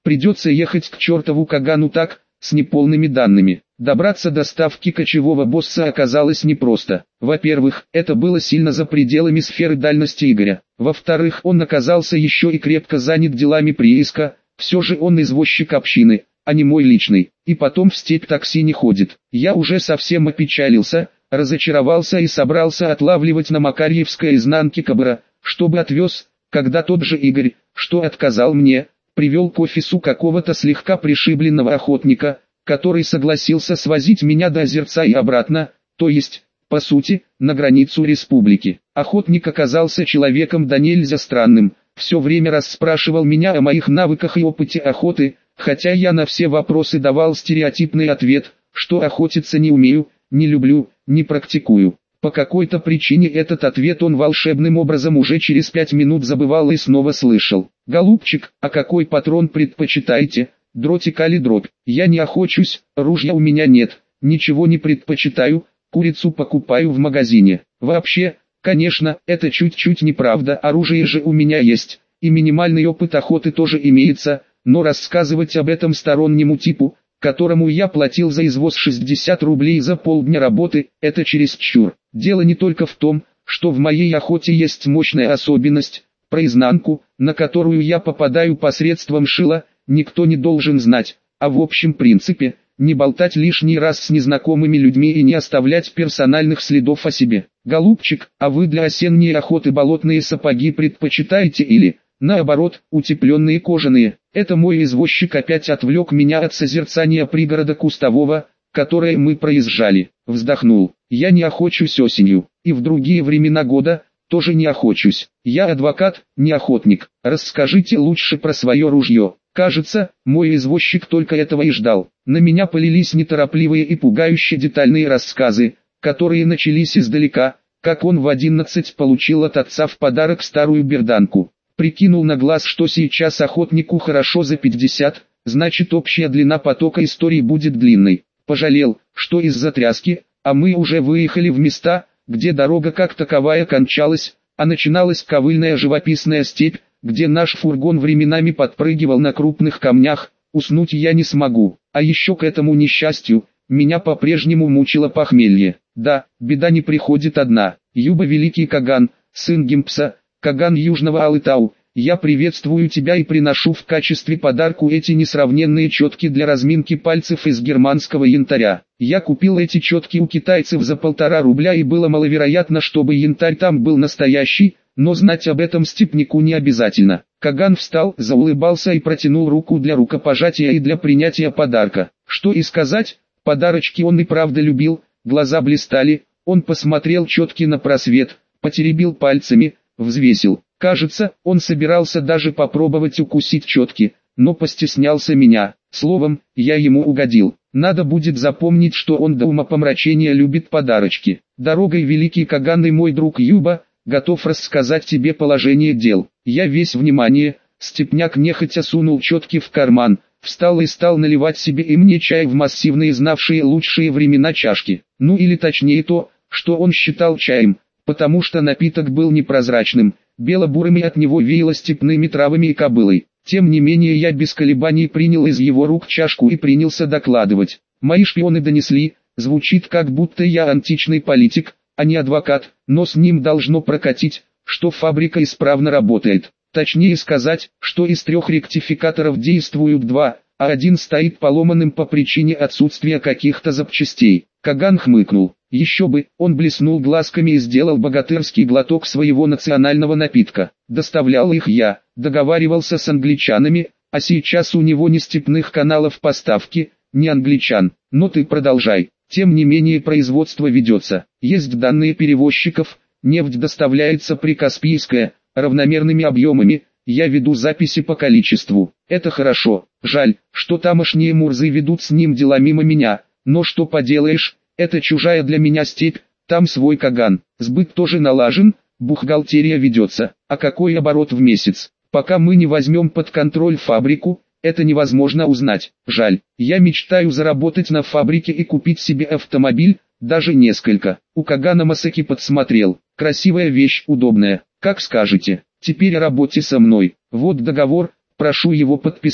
придется ехать к чертову Кагану так, с неполными данными. Добраться до ставки кочевого босса оказалось непросто. Во-первых, это было сильно за пределами сферы дальности Игоря. Во-вторых, он оказался еще и крепко занят делами прииска, все же он извозчик общины, а не мой личный. И потом в степь такси не ходит. Я уже совсем опечалился, разочаровался и собрался отлавливать на Макарьевской изнанке Кабара, чтобы отвез, когда тот же Игорь, что отказал мне, привел к офису какого-то слегка пришибленного охотника, который согласился свозить меня до Озерца и обратно, то есть, по сути, на границу республики. Охотник оказался человеком да нельзя странным, все время расспрашивал меня о моих навыках и опыте охоты, хотя я на все вопросы давал стереотипный ответ, что охотиться не умею, не люблю, не практикую. По какой-то причине этот ответ он волшебным образом уже через 5 минут забывал и снова слышал. «Голубчик, а какой патрон предпочитаете, дротик али дробь? Я не охочусь, ружья у меня нет, ничего не предпочитаю, курицу покупаю в магазине. Вообще, конечно, это чуть-чуть неправда, оружие же у меня есть, и минимальный опыт охоты тоже имеется, но рассказывать об этом стороннему типу, которому я платил за извоз 60 рублей за полдня работы, это чересчур. Дело не только в том, что в моей охоте есть мощная особенность, про изнанку, на которую я попадаю посредством шила, никто не должен знать, а в общем принципе, не болтать лишний раз с незнакомыми людьми и не оставлять персональных следов о себе. Голубчик, а вы для осенней охоты болотные сапоги предпочитаете или, наоборот, утепленные кожаные? Это мой извозчик опять отвлек меня от созерцания пригорода Кустового, которое мы проезжали. Вздохнул. Я не охочусь осенью, и в другие времена года тоже не охочусь. Я адвокат, не охотник. Расскажите лучше про свое ружье. Кажется, мой извозчик только этого и ждал. На меня полились неторопливые и пугающе детальные рассказы, которые начались издалека, как он в 11 получил от отца в подарок старую берданку. Прикинул на глаз, что сейчас охотнику хорошо за 50, значит общая длина потока истории будет длинной. Пожалел, что из-за тряски, а мы уже выехали в места, где дорога как таковая кончалась, а начиналась ковыльная живописная степь, где наш фургон временами подпрыгивал на крупных камнях. Уснуть я не смогу, а еще к этому несчастью, меня по-прежнему мучило похмелье. Да, беда не приходит одна. Юба Великий Каган, сын Гимпса, Каган Южного Алытау, я приветствую тебя и приношу в качестве подарку эти несравненные четки для разминки пальцев из германского янтаря. Я купил эти четки у китайцев за 1,5 рубля и было маловероятно, чтобы янтарь там был настоящий, но знать об этом степняку не обязательно. Каган встал, заулыбался и протянул руку для рукопожатия и для принятия подарка. Что и сказать, подарочки он и правда любил, глаза блистали, он посмотрел четки на просвет, потеребил пальцами, взвесил. Кажется, он собирался даже попробовать укусить четки, но постеснялся меня. Словом, я ему угодил. Надо будет запомнить, что он до умопомрачения любит подарочки. Дорогой Великий Каган и мой друг Юба, готов рассказать тебе положение дел. Я весь внимание, степняк нехотя сунул четки в карман, встал и стал наливать себе и мне чай в массивные знавшие лучшие времена чашки. Ну или точнее то, что он считал чаем, потому что напиток был непрозрачным, бело-бурым и от него веяло степными травами и кобылой. Тем не менее я без колебаний принял из его рук чашку и принялся докладывать. Мои шпионы донесли, звучит как будто я античный политик, а не адвокат, но с ним должно прокатить, что фабрика исправно работает. Точнее сказать, что из 3 ректификаторов действуют 2, а один стоит поломанным по причине отсутствия каких-то запчастей. Каган хмыкнул. Еще бы, он блеснул глазками и сделал богатырский глоток своего национального напитка. Доставлял их я, договаривался с англичанами, а сейчас у него не степных каналов поставки, не англичан. Но ты продолжай. Тем не менее производство ведется. Есть данные перевозчиков, нефть доставляется при Каспийское, равномерными объемами, я веду записи по количеству. Это хорошо. Жаль, что тамошние мурзы ведут с ним дела мимо меня, но что поделаешь, это чужая для меня степь, там свой Каган. Сбыт тоже налажен, бухгалтерия ведется. А какой оборот в месяц? Пока мы не возьмем под контроль фабрику, это невозможно узнать. Жаль, я мечтаю заработать на фабрике и купить себе автомобиль, даже несколько. У Кагана Масаки подсмотрел. Красивая вещь, удобная. Как скажете. Теперь о работе со мной. Вот договор, прошу его подписать.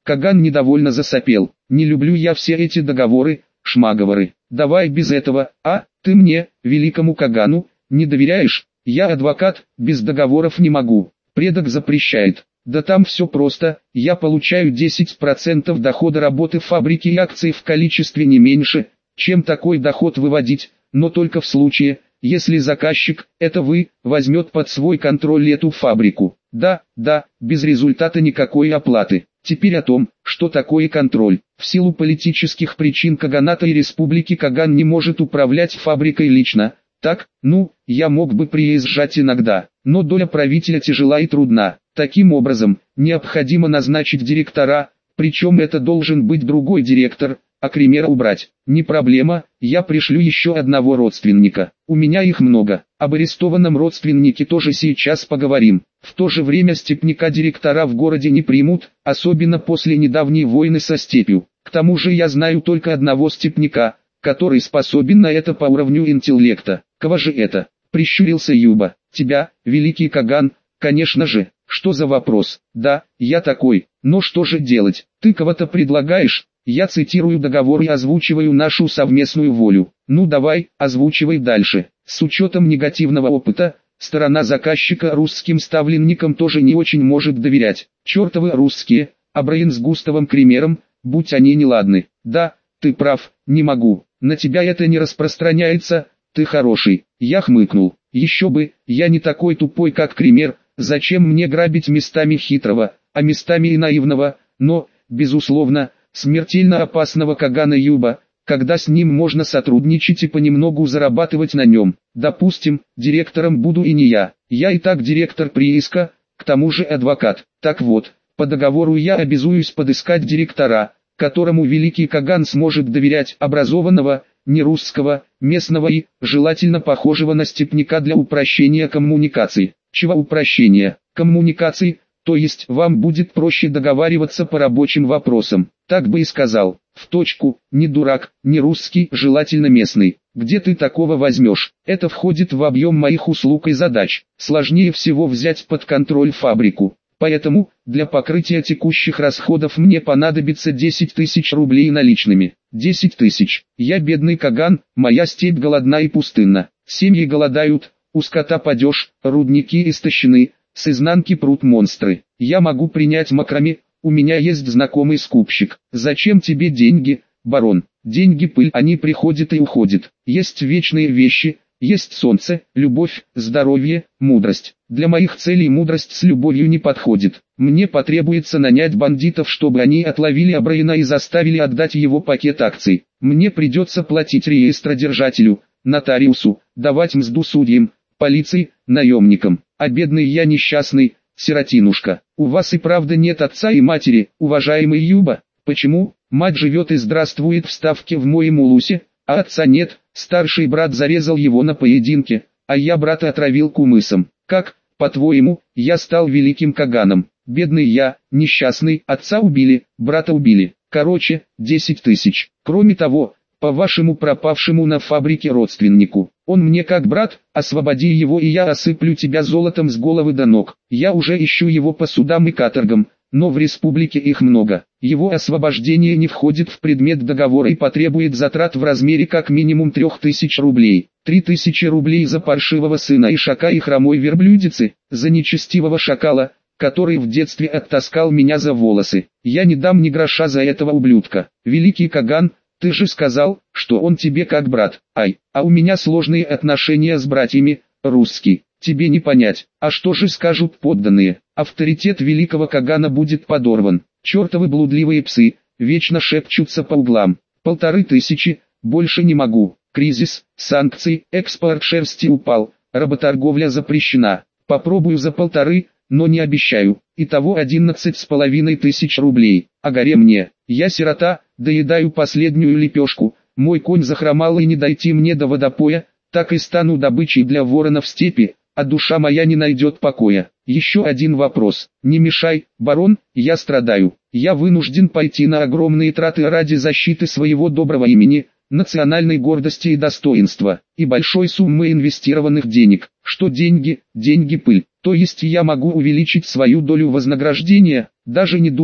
Каган недовольно засопел. Не люблю я все эти договоры, шмаговоры. Давай без этого, а? Ты мне, великому Кагану, не доверяешь? Я адвокат, без договоров не могу. Предок запрещает. Да там все просто, я получаю 10% дохода работы фабрики и акций в количестве не меньше, чем такой доход выводить, но только в случае, если заказчик, это вы, возьмет под свой контроль эту фабрику. Да, без результата никакой оплаты. Теперь о том, что такое контроль. В силу политических причин Каганата и Республики Каган не может управлять фабрикой лично. Так, я мог бы приезжать иногда, но доля правителя тяжела и трудна. Таким образом, необходимо назначить директора, причем это должен быть другой директор, а Кремера убрать. Не проблема, я пришлю еще одного родственника. У меня их много. Об арестованном родственнике тоже сейчас поговорим. В то же время степняка директора в городе не примут, особенно после недавней войны со степью. К тому же я знаю только одного степняка, который способен на это по уровню интеллекта. Кого же это? Прищурился Юба. Тебя, великий Каган, конечно же. Что за вопрос? Да, я такой. Но что же делать? Ты кого-то предлагаешь? Я цитирую договор и озвучиваю нашу совместную волю. Ну давай, озвучивай дальше. С учетом негативного опыта, сторона заказчика русским ставленникам тоже не очень может доверять. Чертовы русские, а Брейн с Густавом Кремером, будь они неладны. Да, ты прав, не могу. На тебя это не распространяется, ты хороший. Я хмыкнул. Еще бы, я не такой тупой как Кремер, зачем мне грабить местами хитрого, а местами и наивного, но, безусловно, смертельно опасного Кагана Юба, когда с ним можно сотрудничать и понемногу зарабатывать на нем. Допустим, директором буду и не я и так директор прииска, к тому же адвокат. Так вот, по договору я обязуюсь подыскать директора, которому великий Каган сможет доверять, образованного, не русского, местного и, желательно похожего на степняка для упрощения коммуникаций. Чего упрощения? Коммуникаций, то есть вам будет проще договариваться по рабочим вопросам. Так бы и сказал. В точку, не дурак, не русский, желательно местный. Где ты такого возьмешь? Это входит в объем моих услуг и задач. Сложнее всего взять под контроль фабрику. Поэтому, для покрытия текущих расходов мне понадобится 10 тысяч рублей наличными. 10 тысяч. Я бедный Каган, моя степь голодна и пустынна. Семьи голодают, у скота падеж, рудники истощены, с изнанки прут монстры. Я могу принять макраме, у меня есть знакомый скупщик. Зачем тебе деньги, барон? Деньги пыль, они приходят и уходят. Есть вечные вещи, есть солнце, любовь, здоровье, мудрость. Для моих целей мудрость с любовью не подходит. Мне потребуется нанять бандитов, чтобы они отловили Абрайна и заставили отдать его пакет акций. Мне придется платить реестродержателю, нотариусу, давать мзду судьям, полиции, наемникам. А бедный я несчастный, сиротинушка. У вас и правда нет отца и матери, уважаемый Юба. Почему? Мать живет и здравствует в ставке в моем улусе, а отца нет. Старший брат зарезал его на поединке, а я брата отравил кумысом. Как, по-твоему, я стал великим Каганом? Бедный я, несчастный, отца убили, брата убили. Короче, 10 тысяч. Кроме того, по вашему пропавшему на фабрике родственнику. Он мне как брат, освободи его и я осыплю тебя золотом с головы до ног. Я уже ищу его по судам и каторгам, но в республике их много. Его освобождение не входит в предмет договора и потребует затрат в размере как минимум 3000 рублей. 3000 рублей за паршивого сына Ишака и хромой верблюдицы, за нечестивого шакала, который в детстве оттаскал меня за волосы. Я не дам ни гроша за этого ублюдка. Великий Каган, ты же сказал, что он тебе как брат. Ай, а у меня сложные отношения с братьями, русский. Тебе не понять. А что же скажут подданные? Авторитет великого Кагана будет подорван. Чертовы блудливые псы, вечно шепчутся по углам. 1500, больше не могу. Кризис, санкции, экспорт шерсти упал, работорговля запрещена. Попробую за 1,5, но не обещаю. Итого 11,500 рублей. А горе мне. Я сирота, доедаю последнюю лепешку. Мой конь захромал и не дойти мне до водопоя, так и стану добычей для ворона в степи, а душа моя не найдет покоя. Еще один вопрос. Не мешай, барон, я страдаю. Я вынужден пойти на огромные траты ради защиты своего доброго имени, национальной гордости и достоинства, и большой суммы инвестированных денег. Что деньги? Деньги пыль. То есть я могу увеличить свою долю вознаграждения? Даже не думай,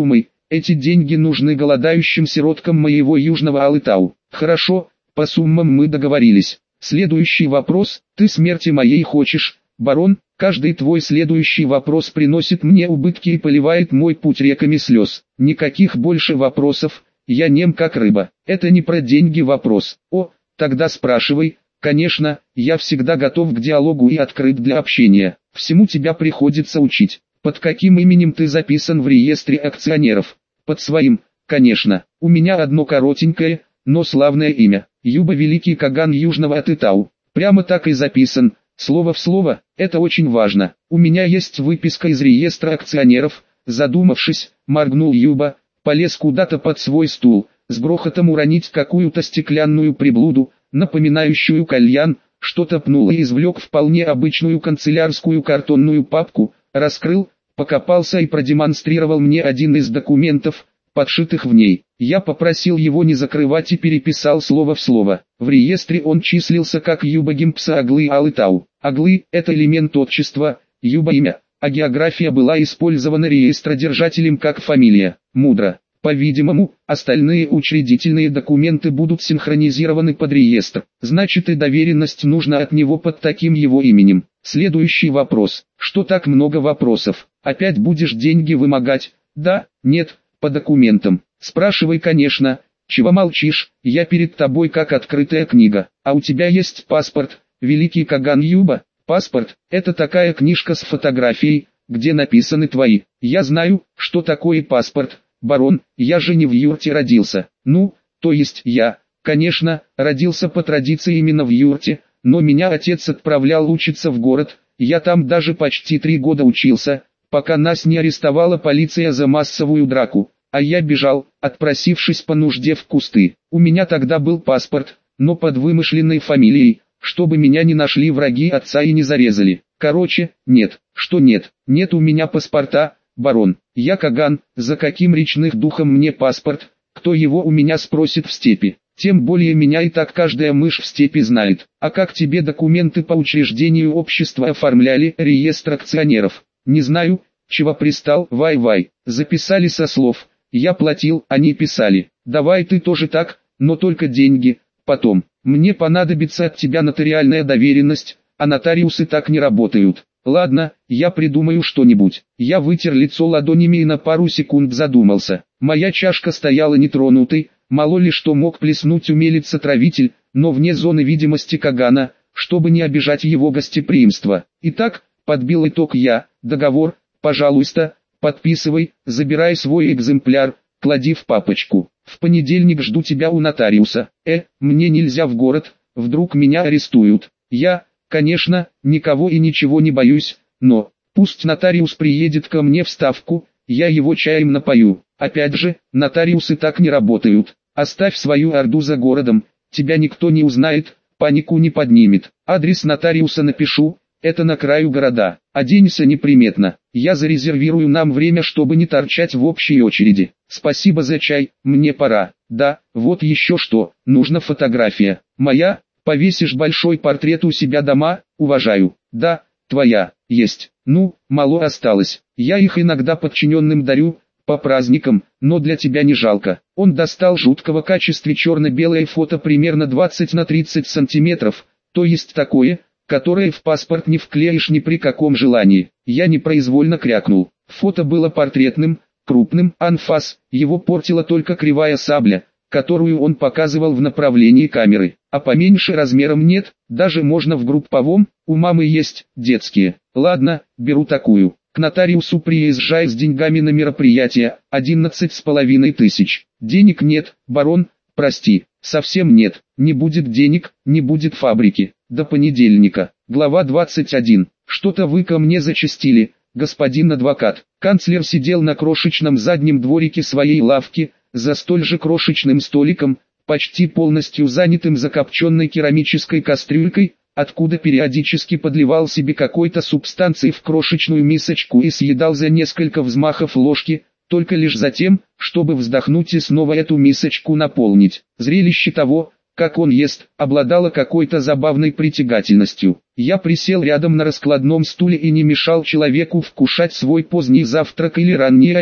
Эти деньги нужны голодающим сироткам моего южного Алатау. Хорошо, по суммам мы договорились. Следующий вопрос. Ты смерти моей хочешь, барон? Каждый твой следующий вопрос приносит мне убытки и поливает мой путь реками слез. Никаких больше вопросов, я нем как рыба. Это не про деньги вопрос. О, тогда спрашивай. Конечно, я всегда готов к диалогу и открыт для общения. Всему тебя приходится учить. Под каким именем ты записан в реестре акционеров? Под своим, конечно. У меня одно коротенькое, но славное имя. Юба Великий Каган Южного Атытау. Прямо так и записан. Слово в слово, это очень важно. У меня есть выписка из реестра акционеров. Задумавшись, моргнул Юба, полез куда-то под свой стул, с грохотом уронить какую-то стеклянную приблуду, напоминающую кальян, что-то пнул и извлек вполне обычную канцелярскую картонную папку, раскрыл, покопался и продемонстрировал мне один из документов, подшитых в ней. Я попросил его не закрывать и переписал слово в слово. В реестре он числился как Юба Гимпса Аглы Алатау. Аглы – это элемент отчества, Юба – имя, а география была использована реестродержателем как фамилия. Мудро. По-видимому, остальные учредительные документы будут синхронизированы под реестр. Значит и доверенность нужна от него под таким его именем. Следующий вопрос. Что так много вопросов? Опять будешь деньги вымогать? Да, нет, по документам. Спрашивай, конечно. Чего молчишь? Я перед тобой как открытая книга. А у тебя есть паспорт, Великий Каган Юба? Паспорт – это такая книжка с фотографией, где написаны твои. Я знаю, что такое паспорт. Барон, я же не в юрте родился. Ну, то есть я, конечно, родился по традиции именно в юрте, но меня отец отправлял учиться в город, я там даже почти 3 года учился, пока нас не арестовала полиция за массовую драку, а я бежал, отпросившись по нужде в кусты. У меня тогда был паспорт, но под вымышленной фамилией, чтобы меня не нашли враги отца и не зарезали. Короче, нет, что нет, нет у меня паспорта. Барон, я Каган, за каким речных духом мне паспорт, кто его у меня спросит в степи? Тем более меня и так каждая мышь в степи знает. А как тебе документы по учреждению общества оформляли, реестр акционеров? Не знаю, чего пристал, вай-вай. Записали со слов, я платил, они писали. Давай ты тоже так, но только деньги, потом. Мне понадобится от тебя нотариальная доверенность, а нотариусы так не работают. Ладно, я придумаю что-нибудь. Я вытер лицо ладонями и на пару секунд задумался. Моя чашка стояла нетронутой, мало ли что мог плеснуть умелец-отравитель, но вне зоны видимости Кагана, чтобы не обижать его гостеприимство. Итак, подбил итог я, договор, пожалуйста, подписывай, забирай свой экземпляр, клади в папочку. В понедельник жду тебя у нотариуса. Мне нельзя в город, вдруг меня арестуют. Я... Конечно, никого и ничего не боюсь, но, пусть нотариус приедет ко мне в Ставку, я его чаем напою. Опять же, нотариусы так не работают. Оставь свою орду за городом, тебя никто не узнает, панику не поднимет. Адрес нотариуса напишу, это на краю города. Оденься неприметно, я зарезервирую нам время, чтобы не торчать в общей очереди. Спасибо за чай, мне пора. Да, вот еще что, нужна фотография. Моя? Повесишь большой портрет у себя дома, уважаю. Да, твоя, есть. Ну, мало осталось. Я их иногда подчиненным дарю, по праздникам, но для тебя не жалко. Он достал жуткого качества черно-белое фото примерно 20 на 30 сантиметров, то есть такое, которое в паспорт не вклеишь ни при каком желании. Я непроизвольно крякнул. Фото было портретным, крупным, анфас, его портила только кривая сабля, которую он показывал в направлении камеры. А поменьше размером нет, даже можно в групповом, у мамы есть, детские. Ладно, беру такую. К нотариусу приезжай с деньгами на мероприятие, 11,5 тысяч. Денег нет, барон, прости, совсем нет. Не будет денег, не будет фабрики. До понедельника. Глава 21. Что-то вы ко мне зачастили, господин адвокат. Канцлер сидел на крошечном заднем дворике своей лавки, за столь же крошечным столиком, почти полностью занятым закопченной керамической кастрюлькой, откуда периодически подливал себе какой-то субстанции в крошечную мисочку и съедал за несколько взмахов ложки, только лишь за тем, чтобы вздохнуть и снова эту мисочку наполнить. Зрелище того, как он ест, обладало какой-то забавной притягательностью. Я присел рядом на раскладном стуле и не мешал человеку вкушать свой поздний завтрак или ранний обед.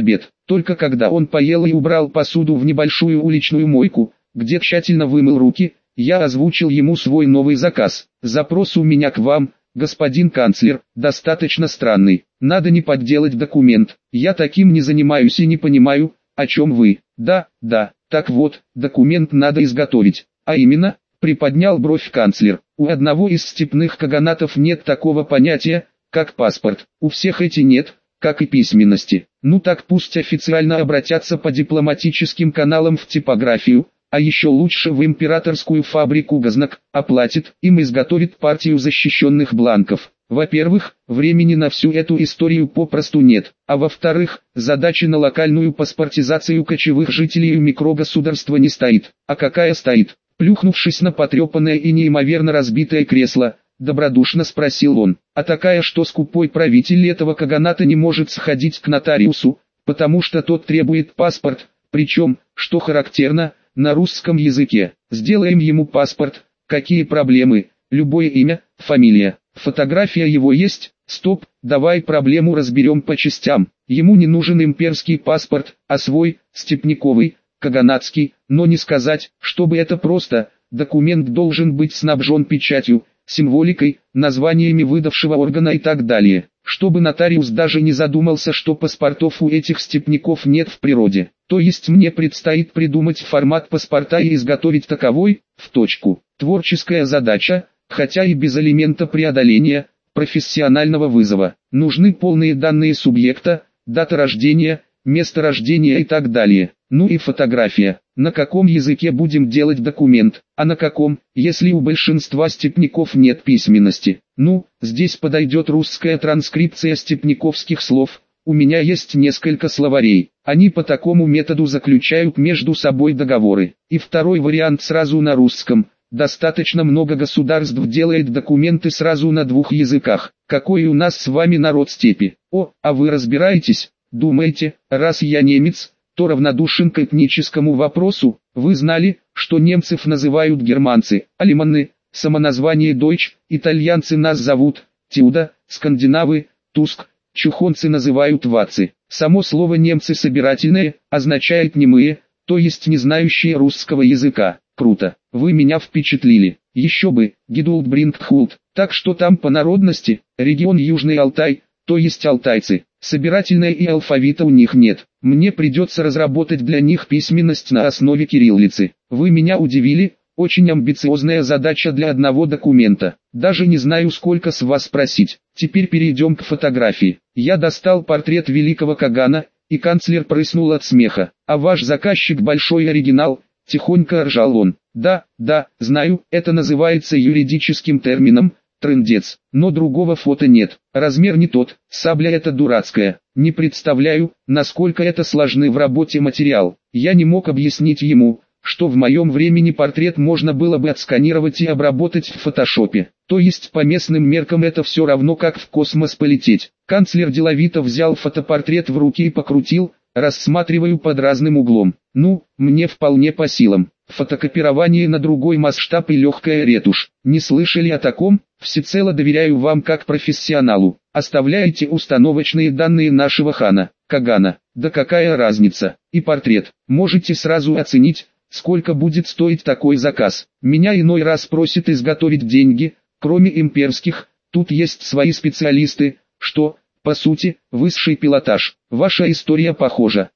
Только когда он поел и убрал посуду в небольшую уличную мойку, где тщательно вымыл руки, я озвучил ему свой новый заказ. Запрос у меня к вам, господин канцлер, достаточно странный. Надо не подделать документ. Я таким не занимаюсь и не понимаю, о чем вы. Да, так вот, документ надо изготовить. А именно, приподнял бровь канцлер. У одного из степных каганатов нет такого понятия, как паспорт. У всех эти нет, как и письменности. Ну так пусть официально обратятся по дипломатическим каналам в типографию, а еще лучше в императорскую фабрику Гознак, оплатит, им изготовит партию защищенных бланков. Во-первых, времени на всю эту историю попросту нет, а во-вторых, задача на локальную паспортизацию кочевых жителей микрогосударства не стоит. А какая стоит? Плюхнувшись на потрепанное и неимоверно разбитое кресло, добродушно спросил он. А такая, что скупой правитель этого каганата не может сходить к нотариусу, потому что тот требует паспорт, причем, что характерно, на русском языке. Сделаем ему паспорт, какие проблемы, любое имя, фамилия, фотография его есть, стоп, давай проблему разберем по частям. Ему не нужен имперский паспорт, а свой, степняковый, каганатский, но не сказать, чтобы это просто, документ должен быть снабжен печатью, символикой, названиями выдавшего органа и так далее, чтобы нотариус даже не задумался, что паспортов у этих степняков нет в природе. То есть мне предстоит придумать формат паспорта и изготовить таковой, в точку. Творческая задача, хотя и без элемента преодоления, профессионального вызова. Нужны полные данные субъекта, дата рождения, место рождения и так далее. Ну и фотография. На каком языке будем делать документ, а на каком, если у большинства степняков нет письменности? Ну, здесь подойдет русская транскрипция степняковских слов. У меня есть несколько словарей. Они по такому методу заключают между собой договоры. И второй вариант сразу на русском. Достаточно много государств делает документы сразу на двух языках. Какой у нас с вами народ степи? О, а вы разбираетесь? Думаете, раз я немец, то равнодушен к этническому вопросу? Вы знали, что немцев называют германцы, алеманы, самоназвание Deutsch, итальянцы нас зовут Тюда, скандинавы, Туск, чухонцы называют вацы. Само слово немцы собирательное, означает немые, то есть не знающие русского языка. Круто, вы меня впечатлили. Еще бы, Гидулт Брингтхулт. Так что там по народности, регион Южный Алтай, то есть алтайцы. Собирательное и алфавита у них нет. Мне придется разработать для них письменность на основе кириллицы. Вы меня удивили, очень амбициозная задача для одного документа. Даже не знаю, сколько с вас спросить. Теперь перейдем к фотографии. Я достал портрет великого Кагана, и канцлер прыснул от смеха. А ваш заказчик большой оригинал, тихонько ржал он. Да, знаю, это называется юридическим термином, трындец, но другого фото нет, размер не тот, сабля эта дурацкая. Не представляю, насколько это сложный в работе материал. Я не мог объяснить ему, что в моем времени портрет можно было бы отсканировать и обработать в фотошопе. То есть по местным меркам это все равно как в космос полететь. Канцлер деловито взял фотопортрет в руки и покрутил, рассматриваю под разным углом. Ну, мне вполне по силам. Фотокопирование на другой масштаб и легкая ретушь. Не слышали о таком? Всецело доверяю вам как профессионалу. Оставляете установочные данные нашего хана, Кагана. Да какая разница? И портрет. Можете сразу оценить, сколько будет стоить такой заказ. Меня иной раз просят изготовить деньги, кроме имперских, тут есть свои специалисты, что, по сути, высший пилотаж. Ваша история похожа.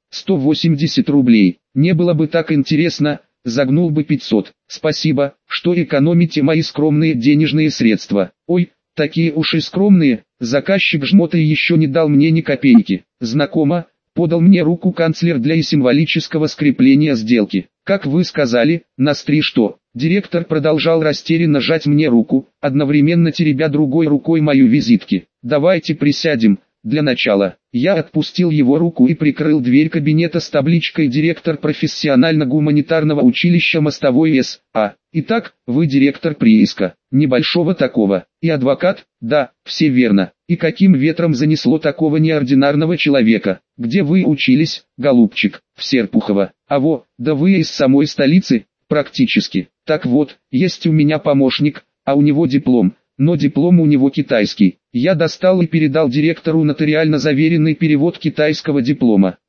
180 рублей. Не было бы так интересно, загнул бы 500. Спасибо, что экономите мои скромные денежные средства. Ой, такие уж и скромные. Заказчик жмота еще не дал мне ни копейки. Знакомо, подал мне руку канцлер для и символического скрепления сделки. Как вы сказали, на стри что? Директор продолжал растерянно жать мне руку, одновременно теребя другой рукой мою визитки. Давайте присядем. Для начала, я отпустил его руку и прикрыл дверь кабинета с табличкой «Директор профессионально-гуманитарного училища Мостовой С.А». Итак, вы директор прииска, небольшого такого, и адвокат? Да, все верно. И каким ветром занесло такого неординарного человека? Где вы учились, голубчик? В Серпухово. Да вы из самой столицы? Практически. Так вот, есть у меня помощник, а у него диплом. Но диплом у него китайский. Я достал и передал директору нотариально заверенный перевод китайского диплома.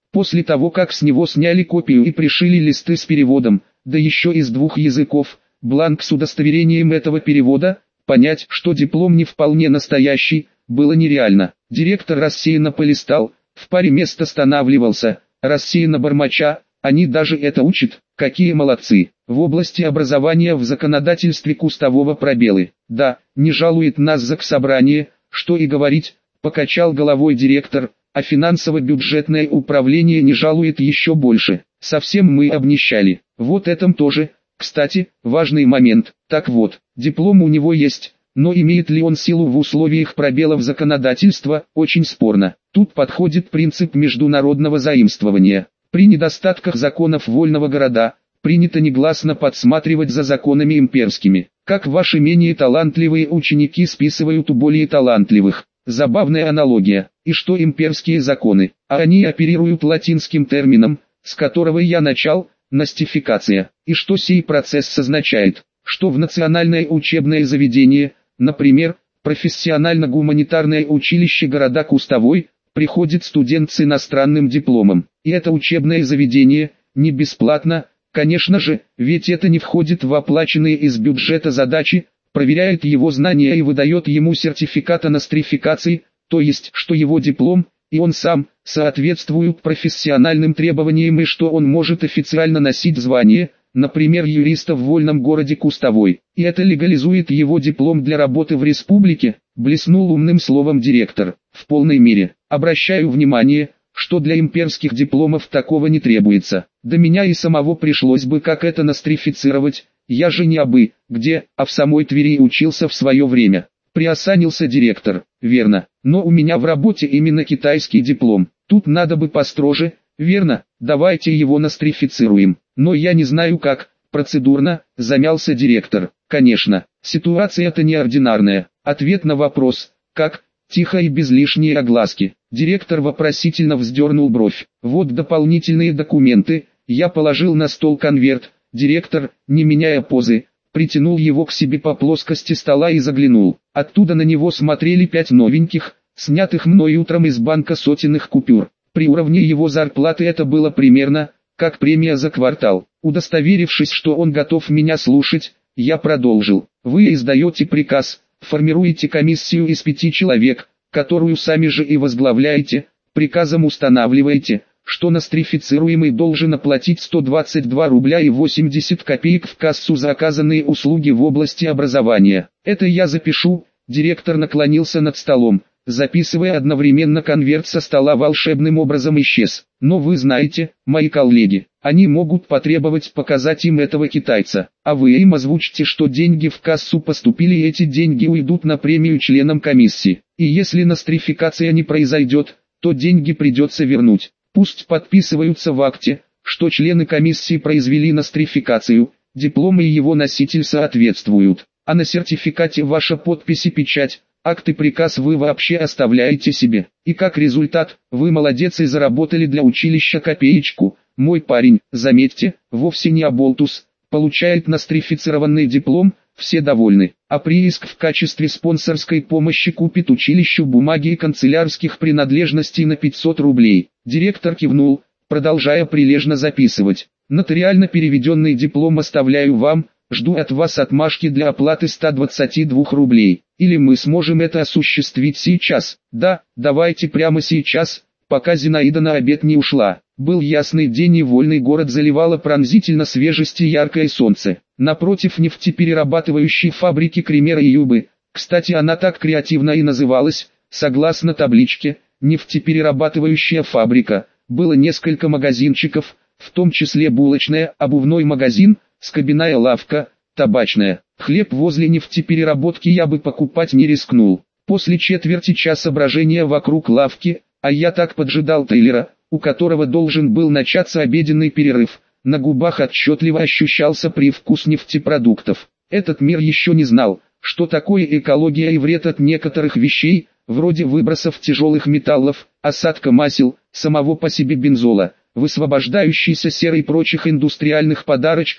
После того как с него сняли копию и пришили листы с переводом, да еще из 2 языков, бланк с удостоверением этого перевода, понять, что диплом не вполне настоящий, было нереально. Директор рассеянно полистал, в паре мест останавливался, рассеянно бормоча: «Они даже это учат, какие молодцы». В области образования в законодательстве Кустового пробелы. Да, не жалует нас Заксобрание, что и говорить, покачал головой директор, а финансово-бюджетное управление не жалует еще больше. Совсем мы обнищали. Вот этом тоже, кстати, важный момент. Так вот, диплом у него есть, но имеет ли он силу в условиях пробелов законодательства, очень спорно. Тут подходит принцип международного заимствования. При недостатках законов вольного города, принято негласно подсматривать за законами имперскими. Как ваши менее талантливые ученики списывают у более талантливых. Забавная аналогия. И что имперские законы, а они оперируют латинским термином, с которого я начал, ностификация. И что сей процесс означает? Что в национальное учебное заведение, например, профессионально-гуманитарное училище города Кустовой, приходит студент с иностранным дипломом. И это учебное заведение, не бесплатно, конечно же, ведь это не входит в оплаченные из бюджета задачи, проверяет его знания и выдает ему сертификат о нострификации, то есть, что его диплом, и он сам, соответствуют профессиональным требованиям и что он может официально носить звание, например, юриста в вольном городе Кустовой. И это легализует его диплом для работы в республике, блеснул умным словом директор. В полной мере. Обращаю внимание, что для имперских дипломов такого не требуется. До меня и самого пришлось бы как это нострифицировать, я же не абы, где, а в самой Твери учился в свое время. Приосанился директор. Верно, но у меня в работе именно китайский диплом. Тут надо бы построже, верно, давайте его нострифицируем. Но я не знаю как, процедурно, замялся директор. Конечно, ситуация-то неординарная. Ответ на вопрос, как, тихо и без лишней огласки. Директор вопросительно вздернул бровь. Вот дополнительные документы, я положил на стол конверт. Директор, не меняя позы, притянул его к себе по плоскости стола и заглянул. Оттуда на него смотрели 5 новеньких, снятых мной утром из банка сотенных купюр. При уровне его зарплаты это было примерно, как премия за квартал. Удостоверившись, что он готов меня слушать, я продолжил. Вы издаете приказ, формируете комиссию из 5 человек, которую сами же и возглавляете, приказом устанавливаете, что нострифицируемый должен оплатить 122 рубля и 80 копеек в кассу за оказанные услуги в области образования. Это я запишу. Директор наклонился над столом, записывая одновременно конверт со стола волшебным образом исчез. Но вы знаете, мои коллеги, они могут потребовать показать им этого китайца, а вы им озвучите, что деньги в кассу поступили и эти деньги уйдут на премию членам комиссии. И если нострификация не произойдет, то деньги придется вернуть. Пусть подписываются в акте, что члены комиссии произвели нострификацию, диплом и его носитель соответствуют. А на сертификате ваша подпись и печать, акт и приказ вы вообще оставляете себе. И как результат, вы молодец и заработали для училища копеечку. Мой парень, заметьте, вовсе не оболтус, получает нострифицированный диплом, все довольны. А прииск в качестве спонсорской помощи купит училищу бумаги и канцелярских принадлежностей на 500 рублей. Директор кивнул, продолжая прилежно записывать. Нотариально переведенный диплом оставляю вам, жду от вас отмашки для оплаты 122 рублей. Или мы сможем это осуществить сейчас? Да, давайте прямо сейчас, пока Зинаида на обед не ушла. Был ясный день и вольный город заливало пронзительно свежести яркое солнце. Напротив нефтеперерабатывающей фабрики Кремера и Юбы, кстати она так креативно и называлась, согласно табличке, нефтеперерабатывающая фабрика, было несколько магазинчиков, в том числе булочная, обувной магазин, скобяная лавка, табачная. Хлеб возле нефтепереработки я бы покупать не рискнул. После четверти часа брожения вокруг лавки, а я так поджидал Тейлера, у которого должен был начаться обеденный перерыв, на губах отчетливо ощущался привкус нефтепродуктов. Этот мир еще не знал, что такое экология и вред от некоторых вещей, вроде выбросов тяжелых металлов, осадка масел, самого по себе бензола, высвобождающейся серы и прочих индустриальных подарочков,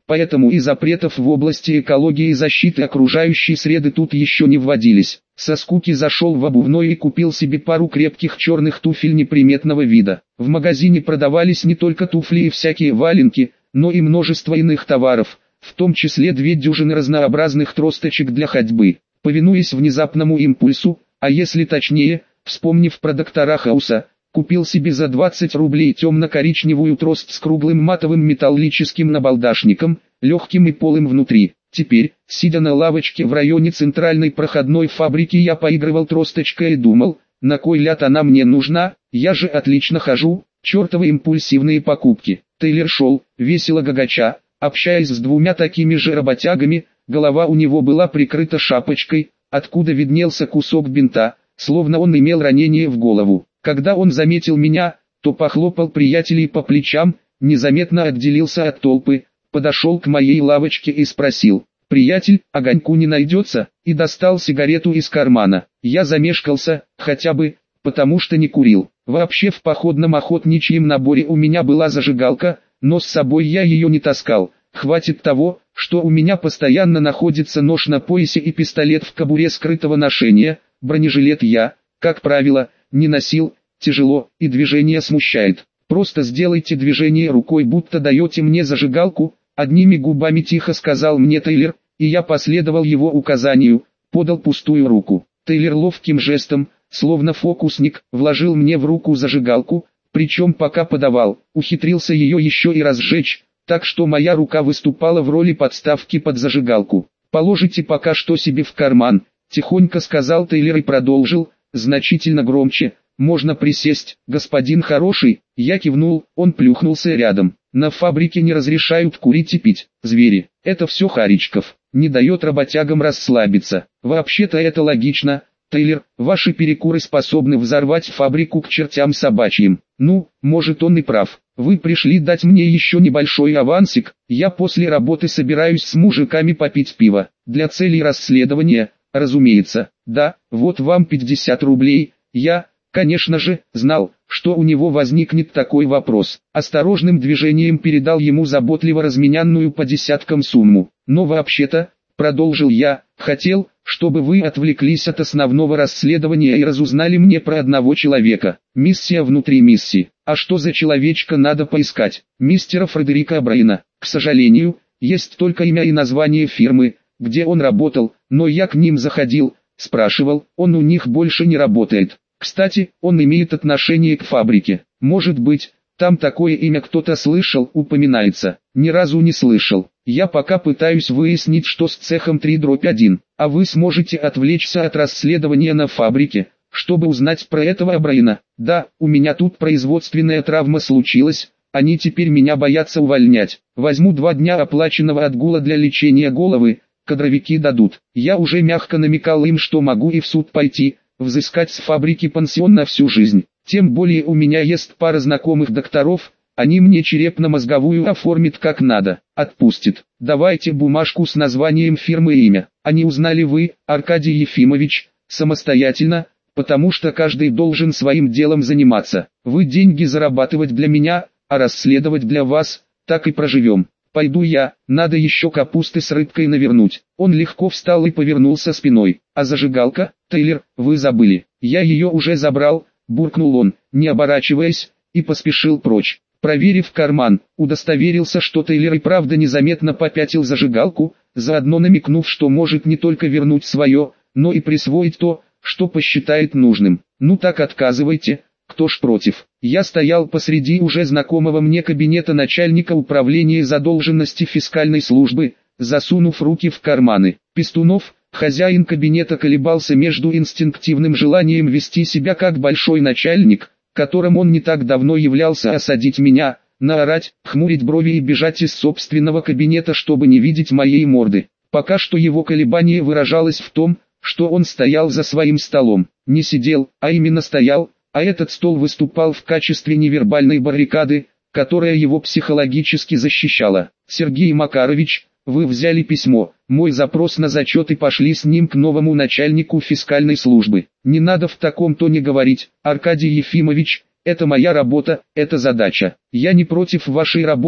поэтому и запретов в области экологии и защиты окружающей среды тут еще не вводились. Со скуки зашел в обувной и купил себе пару крепких черных туфель неприметного вида. В магазине продавались не только туфли и всякие валенки, но и множество иных товаров, в том числе 2 дюжины разнообразных тросточек для ходьбы. Повинуясь внезапному импульсу, а если точнее, вспомнив про доктора Хауса, купил себе за 20 рублей темно-коричневую трость с круглым матовым металлическим набалдашником, легким и полым внутри. Теперь, сидя на лавочке в районе центральной проходной фабрики, я поигрывал тросточкой и думал, на кой ляд она мне нужна, я же отлично хожу, чертовы импульсивные покупки. Тейлор шел, весело гагача, общаясь с 2 такими же работягами, голова у него была прикрыта шапочкой, откуда виднелся кусок бинта, словно он имел ранение в голову. Когда он заметил меня, то похлопал приятелей по плечам, незаметно отделился от толпы, подошел к моей лавочке и спросил: «Приятель, огоньку не найдется?» и достал сигарету из кармана. Я замешкался, хотя бы, потому что не курил. Вообще в походном охотничьем наборе у меня была зажигалка, но с собой я ее не таскал. Хватит того, что у меня постоянно находится нож на поясе и пистолет в кобуре скрытого ношения. Бронежилет я, как правило, не носил, тяжело и движение смущает. «Просто сделайте движение рукой, будто даете мне зажигалку», одними губами тихо сказал мне Тейлор, и я последовал его указанию, подал пустую руку. Тейлор ловким жестом, словно фокусник, вложил мне в руку зажигалку, причем пока подавал, ухитрился ее еще и разжечь, так что моя рука выступала в роли подставки под зажигалку. «Положите пока что себе в карман», тихонько сказал Тейлор и продолжил, значительно громче: «Можно присесть, господин хороший?» Я кивнул, он плюхнулся рядом. «На фабрике не разрешают курить и пить, звери. Это все Харичков, не дает работягам расслабиться. Вообще-то это логично, Тейлор, ваши перекуры способны взорвать фабрику к чертям собачьим». «Ну, может, он и прав. Вы пришли дать мне еще небольшой авансик, я после работы собираюсь с мужиками попить пиво. Для целей расследования, разумеется. Да, вот вам 50 рублей, я...» Конечно же, знал, что у него возникнет такой вопрос. Осторожным движением передал ему заботливо разменянную по десяткам сумму. «Но вообще-то, продолжил я, хотел, чтобы вы отвлеклись от основного расследования и разузнали мне про одного человека. Миссия внутри миссии. А что за человечка надо поискать? Мистера Фредерика Брайна. К сожалению, есть только имя и название фирмы, где он работал, но я к ним заходил, спрашивал, он у них больше не работает. Кстати, он имеет отношение к фабрике. Может быть, там такое имя кто-то слышал, упоминается. Ни разу не слышал. Я пока пытаюсь выяснить, что с цехом 3/1, а вы сможете отвлечься от расследования на фабрике, чтобы узнать про этого Брайна. Да, у меня тут производственная травма случилась, они теперь меня боятся увольнять. Возьму 2 дня оплаченного отгула для лечения головы, кадровики дадут. Я уже мягко намекал им, что могу и в суд пойти, взыскать с фабрики пансион на всю жизнь. Тем более у меня есть пара знакомых докторов, они мне черепно-мозговую оформят как надо. Отпустит. Давайте бумажку с названием фирмы и имя. Они узнали вы, Аркадий Ефимович, самостоятельно, потому что каждый должен своим делом заниматься. Вы деньги зарабатывать для меня, а расследовать для вас, так и проживем. Пойду я, надо еще капусты с рыбкой навернуть. Он легко встал и повернулся спиной. А зажигалка, Тейлор, вы забыли. Я ее уже забрал, буркнул он, не оборачиваясь, и поспешил прочь. Проверив карман, удостоверился, что Тейлор и правда незаметно попятил зажигалку, заодно намекнув, что может не только вернуть свое, но и присвоить то, что посчитает нужным. Ну так отказывайте. Кто ж против? Я стоял посреди уже знакомого мне кабинета начальника управления задолженности фискальной службы, засунув руки в карманы. Пестунов, хозяин кабинета, колебался между инстинктивным желанием вести себя как большой начальник, которым он не так давно являлся, осадить меня, наорать, хмурить брови и бежать из собственного кабинета, чтобы не видеть моей морды. Пока что его колебание выражалось в том, что он стоял за своим столом. Не сидел, а именно стоял, а этот стол выступал в качестве невербальной баррикады, которая его психологически защищала. «Сергей Макарович, вы взяли письмо, мой запрос на зачет и пошли с ним к новому начальнику фискальной службы. Не надо в таком тоне говорить, Аркадий Ефимович, это моя работа, это задача. Я не против вашей работы,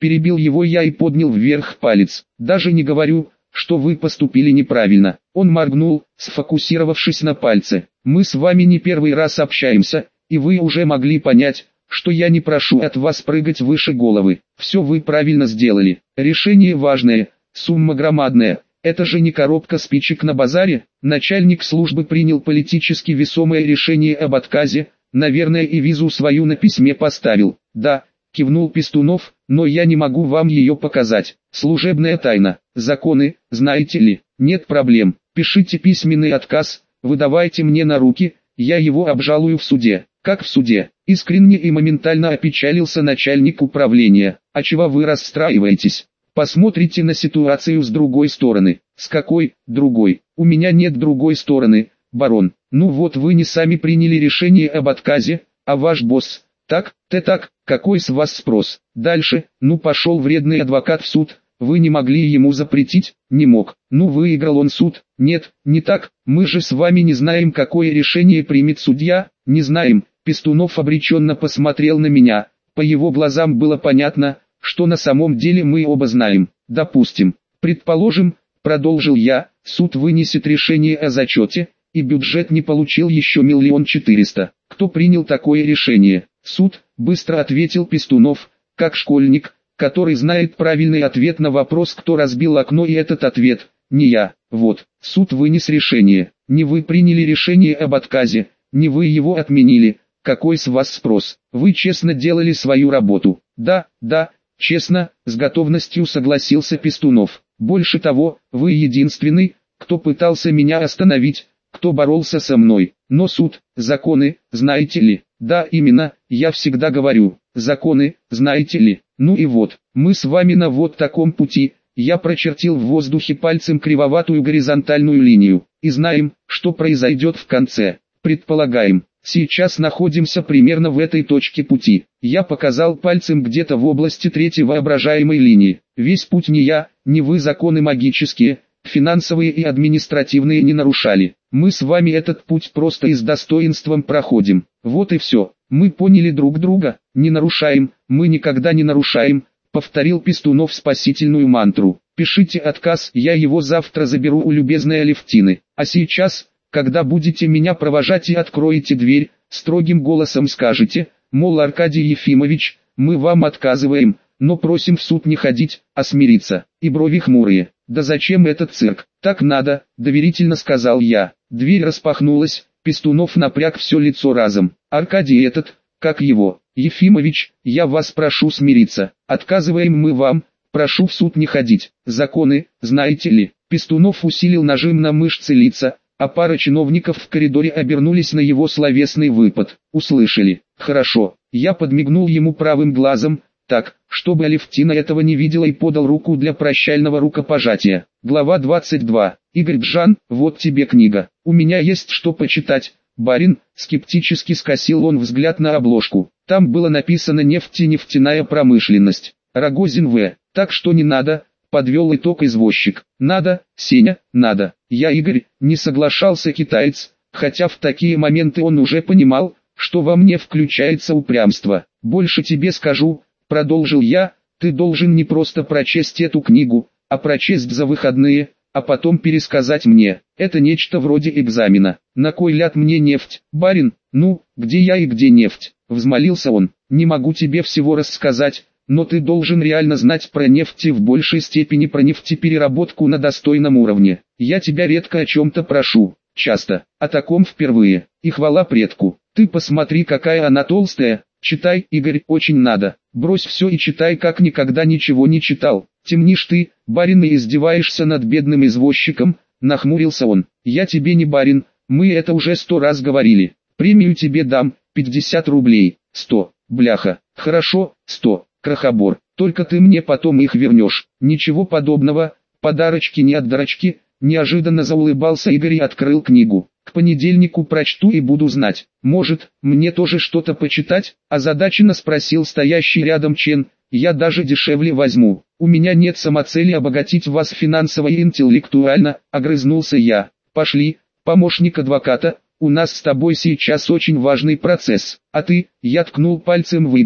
перебил его я и поднял вверх палец. Даже не говорю, что вы поступили неправильно. Он моргнул, сфокусировавшись на пальце. Мы с вами не первый раз общаемся, и вы уже могли понять, что я не прошу от вас прыгать выше головы. Все вы правильно сделали. Решение важное, сумма громадная. Это же не коробка спичек на базаре. Начальник службы принял политически весомое решение об отказе, наверное, и визу свою на письме поставил. Да, кивнул Пестунов, но я не могу вам ее показать. Служебная тайна. Законы, знаете ли. Нет проблем. Пишите письменный отказ, выдавайте мне на руки, я его обжалую в суде. Как в суде? Искренне и моментально опечалился начальник управления. А чего вы расстраиваетесь? Посмотрите на ситуацию с другой стороны. С какой, другой? У меня нет другой стороны, барон. Ну вот вы не сами приняли решение об отказе, а ваш босс. Так, какой с вас спрос? Дальше, ну пошел вредный адвокат в суд. Вы не могли ему запретить? Не мог. Ну выиграл он суд? Нет, не так. Мы же с вами не знаем, какое решение примет судья. Не знаем. Пестунов обреченно посмотрел на меня. По его глазам было понятно, что на самом деле мы оба знаем. Допустим, предположим, продолжил я, суд вынесет решение о зачете, и бюджет не получил еще 1 400 000. Кто принял такое решение? Суд, быстро ответил Пестунов, как школьник, который знает правильный ответ на вопрос, кто разбил окно, и этот ответ – не я. Вот, суд вынес решение. Не вы приняли решение об отказе, не вы его отменили. Какой с вас спрос? Вы честно делали свою работу. Да, честно, с готовностью согласился Пестунов. Больше того, вы единственный, кто пытался меня остановить, кто боролся со мной. Но суд, законы, знаете ли? Да, именно, я всегда говорю, законы, знаете ли? Ну и вот, мы с вами на вот таком пути. Я прочертил в воздухе пальцем кривоватую горизонтальную линию. И знаем, что произойдет в конце. Предполагаем. Сейчас находимся примерно в этой точке пути. Я показал пальцем где-то в области третьей воображаемой линии. Весь путь не я, не вы, законы магические, финансовые и административные не нарушали. Мы с вами этот путь просто и с достоинством проходим. Вот и все. Мы поняли друг друга. Не нарушаем, мы никогда не нарушаем, повторил Пестунов спасительную мантру. Пишите отказ, я его завтра заберу у любезной Алевтины. А сейчас, когда будете меня провожать и откроете дверь, строгим голосом скажете, мол, Аркадий Ефимович, мы вам отказываем, но просим в суд не ходить, а смириться. И брови хмурые. Да зачем этот цирк? Так надо, доверительно сказал я. Дверь распахнулась, Пестунов напряг все лицо разом. Аркадий этот, как его, Ефимович, я вас прошу смириться. Отказываем мы вам, прошу в суд не ходить. Законы, знаете ли. Пестунов усилил нажим на мышцы лица, а пара чиновников в коридоре обернулись на его словесный выпад. Услышали. Хорошо. Я подмигнул ему правым глазом, так, чтобы Алевтина этого не видела, и подал руку для прощального рукопожатия. Глава 22. Игорь Джан, вот тебе книга. У меня есть что почитать. Барин, скептически скосил он взгляд на обложку. Там было написано «Нефть и нефтяная промышленность». Рогозин В. Так что не надо, подвел итог извозчик. Надо, Сеня, надо. Я, Игорь, не соглашался китаец, хотя в такие моменты он уже понимал, что во мне включается упрямство. Больше тебе скажу, продолжил я, ты должен не просто прочесть эту книгу, а прочесть за выходные, а потом пересказать мне. Это нечто вроде экзамена. На кой ляд мне нефть, барин? Ну, где я и где нефть? Взмолился он. Не могу тебе всего рассказать, но ты должен реально знать про нефть и в большей степени про нефтепереработку на достойном уровне. Я тебя редко о чем-то прошу, часто, о таком впервые. И хвала предку. Ты посмотри, какая она толстая. Читай, Игорь, очень надо. Брось все и читай, как никогда ничего не читал. Темнишь ты, барин, и издеваешься над бедным извозчиком, нахмурился он. Я тебе не барин, мы это уже 100 раз говорили. Премию тебе дам, 50 рублей. 100, бляха. Хорошо, 100, крохобор. Только ты мне потом их вернешь. Ничего подобного, подарочки не от дурачки. Неожиданно заулыбался Игорь и открыл книгу. К понедельнику прочту и буду знать. Может, мне тоже что-то почитать? Озадаченно спросил стоящий рядом Чен. Я даже дешевле возьму. У меня нет самоцели обогатить вас финансово и интеллектуально, огрызнулся я. Пошли, помощник адвоката, у нас с тобой сейчас очень важный процесс. А ты, я ткнул пальцем в Игоря,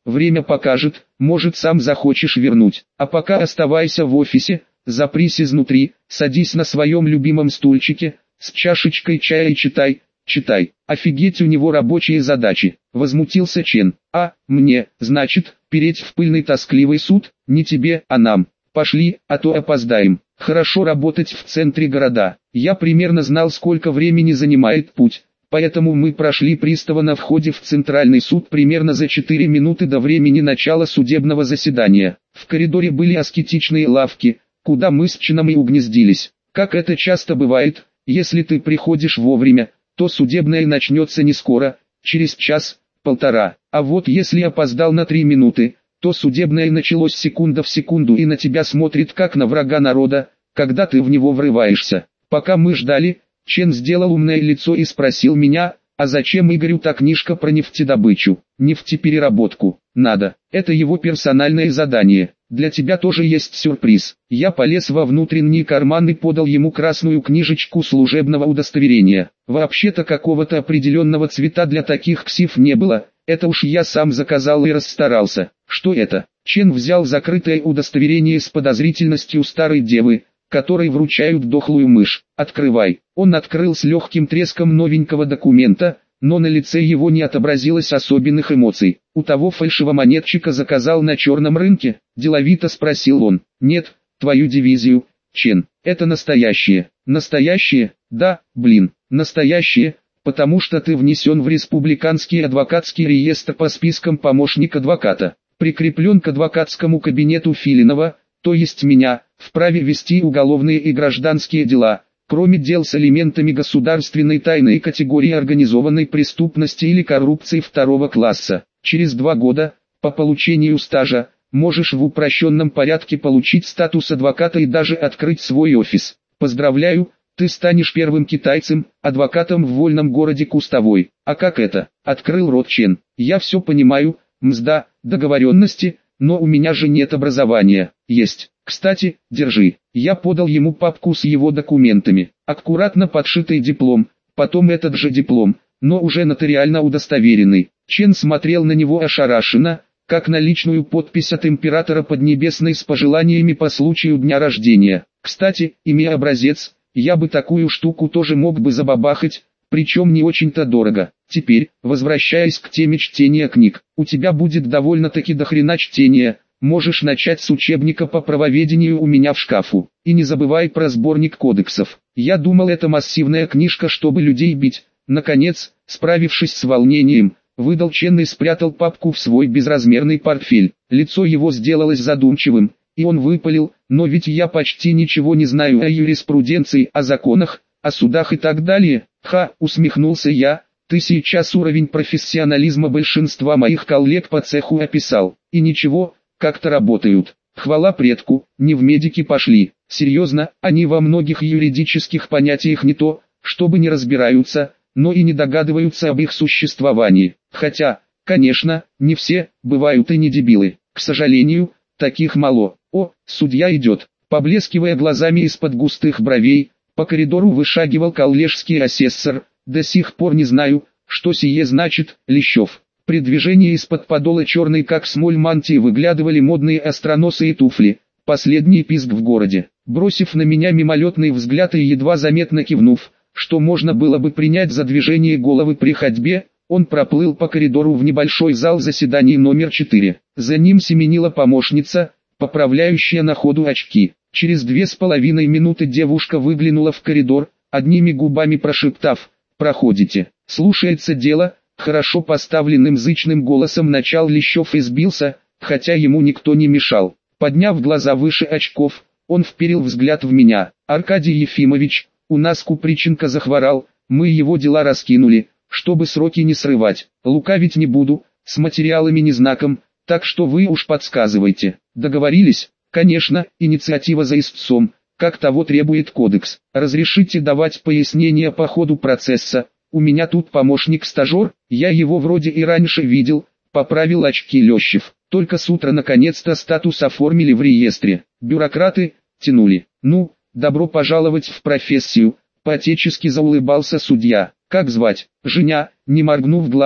время покажет, может сам захочешь вернуть. А пока оставайся в офисе, запрись изнутри, садись на своем любимом стульчике, с чашечкой чая и читай, читай. Офигеть, у него рабочие задачи, возмутился Чен. А, мне, значит, переть в пыльный тоскливый суд, не тебе, а нам. Пошли, а то опоздаем. Хорошо работать в центре города. Я примерно знал, сколько времени занимает путь, поэтому мы прошли пристава на входе в центральный суд примерно за 4 минуты до времени начала судебного заседания. В коридоре были аскетичные лавки, куда мы с Ченом и угнездились. Как это часто бывает, если ты приходишь вовремя, то судебное начнется не скоро, через час-полтора. А вот если опоздал на 3 минуты, то судебное началось секунда в секунду и на тебя смотрит как на врага народа, когда ты в него врываешься. Пока мы ждали, Чен сделал умное лицо и спросил меня, а зачем Игорю та книжка про нефтедобычу, нефтепереработку? Надо, это его персональное задание. Для тебя тоже есть сюрприз. Я полез во внутренний карман и подал ему красную книжечку служебного удостоверения. Вообще-то какого-то определенного цвета для таких ксив не было, это уж я сам заказал и расстарался. Что это? Чен взял закрытое удостоверение с подозрительностью старой девы, которой вручают дохлую мышь. Открывай. Он открыл с легким треском новенького документа, но на лице его не отобразилось особенных эмоций. У того фальшивомонетчика заказал на черном рынке, деловито спросил он. Нет, твою дивизию, Чен, это настоящее. Настоящее? Да, блин, настоящее, потому что ты внесен в республиканский адвокатский реестр по спискам помощник адвоката. Прикреплен к адвокатскому кабинету Филинова, то есть меня, вправе вести уголовные и гражданские дела, кроме дел с элементами государственной тайны и категории организованной преступности или коррупции второго класса. Через 2 года, по получению стажа, можешь в упрощенном порядке получить статус адвоката и даже открыть свой офис. Поздравляю, ты станешь первым китайцем, адвокатом в вольном городе Кустовой. А как это? Открыл рот Чен. Я все понимаю, мзда, договоренности, но у меня же нет образования. Есть. Кстати, держи. Я подал ему папку с его документами. Аккуратно подшитый диплом, потом этот же диплом, но уже нотариально удостоверенный. Чен смотрел на него ошарашенно, как на личную подпись от императора Поднебесной с пожеланиями по случаю дня рождения. Кстати, имея образец, я бы такую штуку тоже мог бы забабахать, причем не очень-то дорого. Теперь, возвращаясь к теме чтения книг, у тебя будет довольно-таки дохрена чтения, можешь начать с учебника по правоведению у меня в шкафу. И не забывай про сборник кодексов. Я думал, это массивная книжка, чтобы людей бить. Наконец, справившись с волнением, выдал Чен и спрятал папку в свой безразмерный портфель. Лицо его сделалось задумчивым, и он выпалил: но ведь я почти ничего не знаю о юриспруденции, о законах, о судах и так далее. Ха, усмехнулся я, ты сейчас уровень профессионализма большинства моих коллег по цеху описал. И ничего, как-то работают. Хвала предку, не в медики пошли. Серьезно, они во многих юридических понятиях не то, чтобы не разбираются, но и не догадываются об их существовании. Хотя, конечно, не все, бывают и не дебилы. К сожалению, таких мало. О, судья идет. Поблескивая глазами из-под густых бровей, по коридору вышагивал коллежский асессор. До сих пор не знаю, что сие значит, Лещев. При движении из-под подола черной как смоль мантии выглядывали модные остроносые туфли. Последний писк в городе. Бросив на меня мимолетный взгляд и едва заметно кивнув, что можно было бы принять за движение головы при ходьбе, он проплыл по коридору в небольшой зал заседаний номер 4. За ним семенила помощница, поправляющая на ходу очки. Через 2,5 минуты девушка выглянула в коридор, одними губами прошептав: «Проходите». «Слушается дело», хорошо поставленным зычным голосом начал Лещев и сбился, хотя ему никто не мешал. Подняв глаза выше очков, он вперил взгляд в меня. «Аркадий Ефимович, у нас Куприченко захворал, мы его дела раскинули, чтобы сроки не срывать. Лукавить не буду, с материалами не знаком, так что вы уж подсказывайте». «Договорились?» «Конечно, инициатива за истцом, как того требует кодекс. Разрешите давать пояснения по ходу процесса. У меня тут помощник-стажер, я его вроде и раньше видел», поправил очки Лещев. «Только с утра наконец-то статус оформили в реестре. Бюрократы тянули. Ну, добро пожаловать в профессию», по-отечески заулыбался судья. «Как звать?» Женя, не моргнув глазом,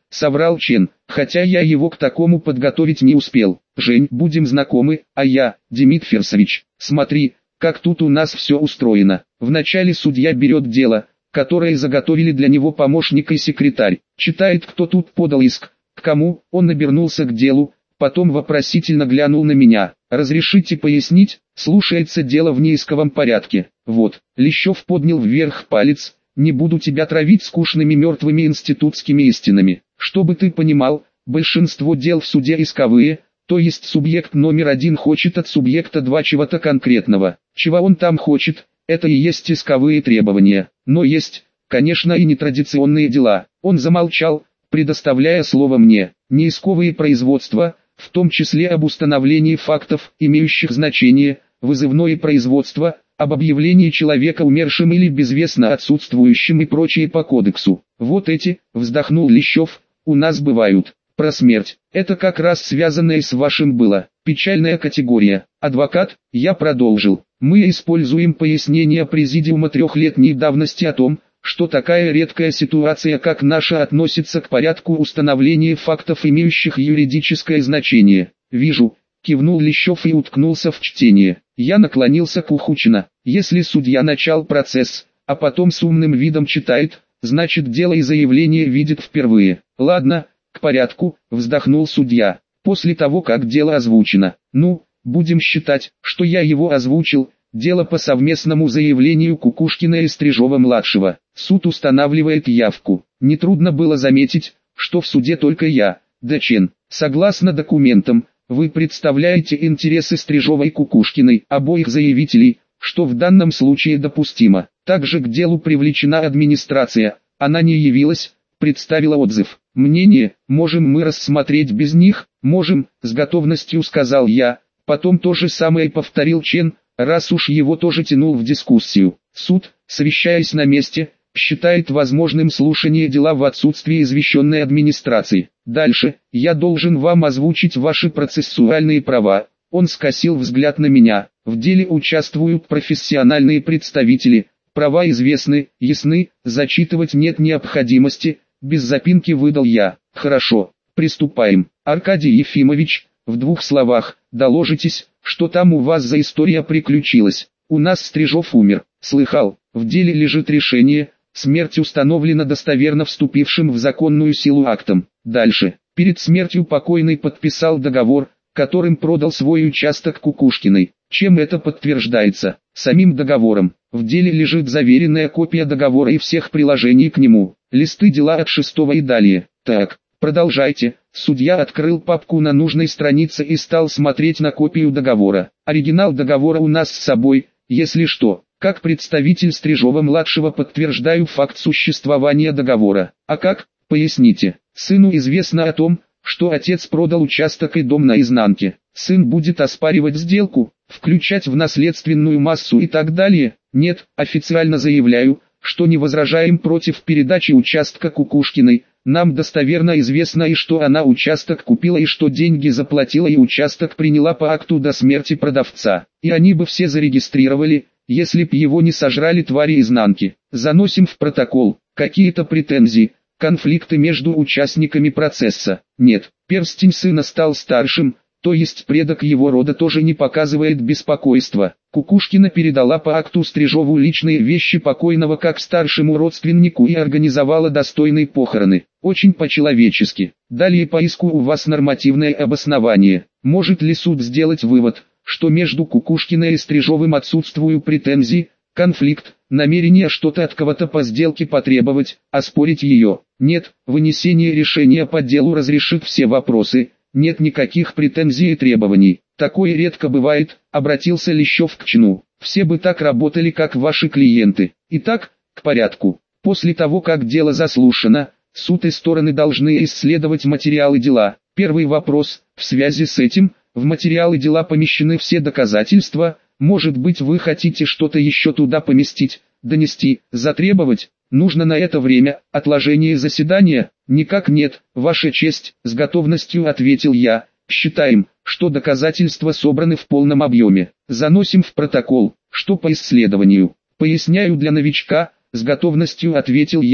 соврал Чен, хотя я его к такому подготовить не успел. Жень, будем знакомы, а я, Демид Фирсович. Смотри, как тут у нас все устроено. Вначале судья берет дело, которое заготовили для него помощник и секретарь, читает, кто тут подал иск, к кому, он обернулся к делу, потом вопросительно глянул на меня. «Разрешите пояснить?» «Слушается дело в неисковом порядке». Вот, Лещев поднял вверх палец. «Не буду тебя травить скучными мертвыми институтскими истинами. Чтобы ты понимал, большинство дел в суде исковые, то есть субъект номер 1 хочет от субъекта 2 чего-то конкретного. Чего он там хочет, это и есть исковые требования. Но есть, конечно, и нетрадиционные дела». Он замолчал, предоставляя слово мне. «Неисковые производства, в том числе об установлении фактов, имеющих значение, вызывное производство, об объявлении человека умершим или безвестно отсутствующим и прочее по кодексу. Вот эти, вздохнул Лещев, у нас бывают. Про смерть, это как раз связанное с вашим было. Печальная категория. Адвокат, я продолжил. Мы используем пояснение президиума 3-летней давности о том, что такая редкая ситуация, как наша, относится к порядку установления фактов, имеющих юридическое значение. Вижу, кивнул Лещев и уткнулся в чтение. Я наклонился к уху Чена. Если судья начал процесс, а потом с умным видом читает, значит дело и заявление видит впервые. Ладно, к порядку, вздохнул судья. После того, как дело озвучено. Ну, будем считать, что я его озвучил. Дело по совместному заявлению Кукушкина и Стрижова-младшего. Суд устанавливает явку. Нетрудно было заметить, что в суде только я, да Чен. Согласно документам, вы представляете интересы Стрижова и Кукушкиной, обоих заявителей, что в данном случае допустимо. Также к делу привлечена администрация, она не явилась, представила отзыв. Мнение, можем мы рассмотреть без них? Можем, с готовностью сказал я. Потом то же самое повторил Чен, раз уж его тоже тянул в дискуссию. Суд, совещаясь на месте, считает возможным слушание дела в отсутствии извещенной администрации. Дальше, я должен вам озвучить ваши процессуальные права. Он скосил взгляд на меня. В деле участвуют профессиональные представители. Права известны, ясны, зачитывать нет необходимости. Без запинки выдал я. Хорошо, приступаем. Аркадий Ефимович, в 2 словах, доложитесь, что там у вас за история приключилась. У нас Стрижов умер. Слыхал, в деле лежит решение. Смерть установлена достоверно вступившим в законную силу актом. Дальше. Перед смертью покойный подписал договор, которым продал свой участок Кукушкиной. Чем это подтверждается? Самим договором. В деле лежит заверенная копия договора и всех приложений к нему. Листы дела от 6 и далее. Так, продолжайте. Судья открыл папку на нужной странице и стал смотреть на копию договора. Оригинал договора у нас с собой, если что. Как представитель Стрижова-младшего подтверждаю факт существования договора. А как? Поясните. Сыну известно о том, что отец продал участок и дом наизнанке. Сын будет оспаривать сделку, включать в наследственную массу и так далее. Нет, официально заявляю, что не возражаем против передачи участка Кукушкиной. Нам достоверно известно и что она участок купила и что деньги заплатила и участок приняла по акту до смерти продавца. И они бы все зарегистрировали, если б его не сожрали твари изнанки. Заносим в протокол. Какие-то претензии, конфликты между участниками процесса? Нет. Перстень сына стал старшим, то есть предок его рода тоже не показывает беспокойства. Кукушкина передала по акту Стрижову личные вещи покойного как старшему родственнику и организовала достойные похороны. Очень по-человечески. Далее по иску у вас нормативное обоснование. Может ли суд сделать вывод, что между Кукушкиной и Стрижовым отсутствуют претензии, конфликт, намерение что-то от кого-то по сделке потребовать, оспорить ее? Нет, вынесение решения по делу разрешит все вопросы. Нет никаких претензий и требований. Такое редко бывает, обратился Лещев к Чену. Все бы так работали, как ваши клиенты. Итак, к порядку. После того, как дело заслушано, суд и стороны должны исследовать материалы дела. Первый вопрос. В связи с этим, в материалы дела помещены все доказательства. Может быть, вы хотите что-то еще туда поместить, донести, затребовать? Нужно на это время, отложение заседания? Никак нет, Ваша честь, с готовностью ответил я. Считаем, что доказательства собраны в полном объеме. Заносим в протокол. Что по исследованию? Поясняю для новичка, с готовностью ответил я.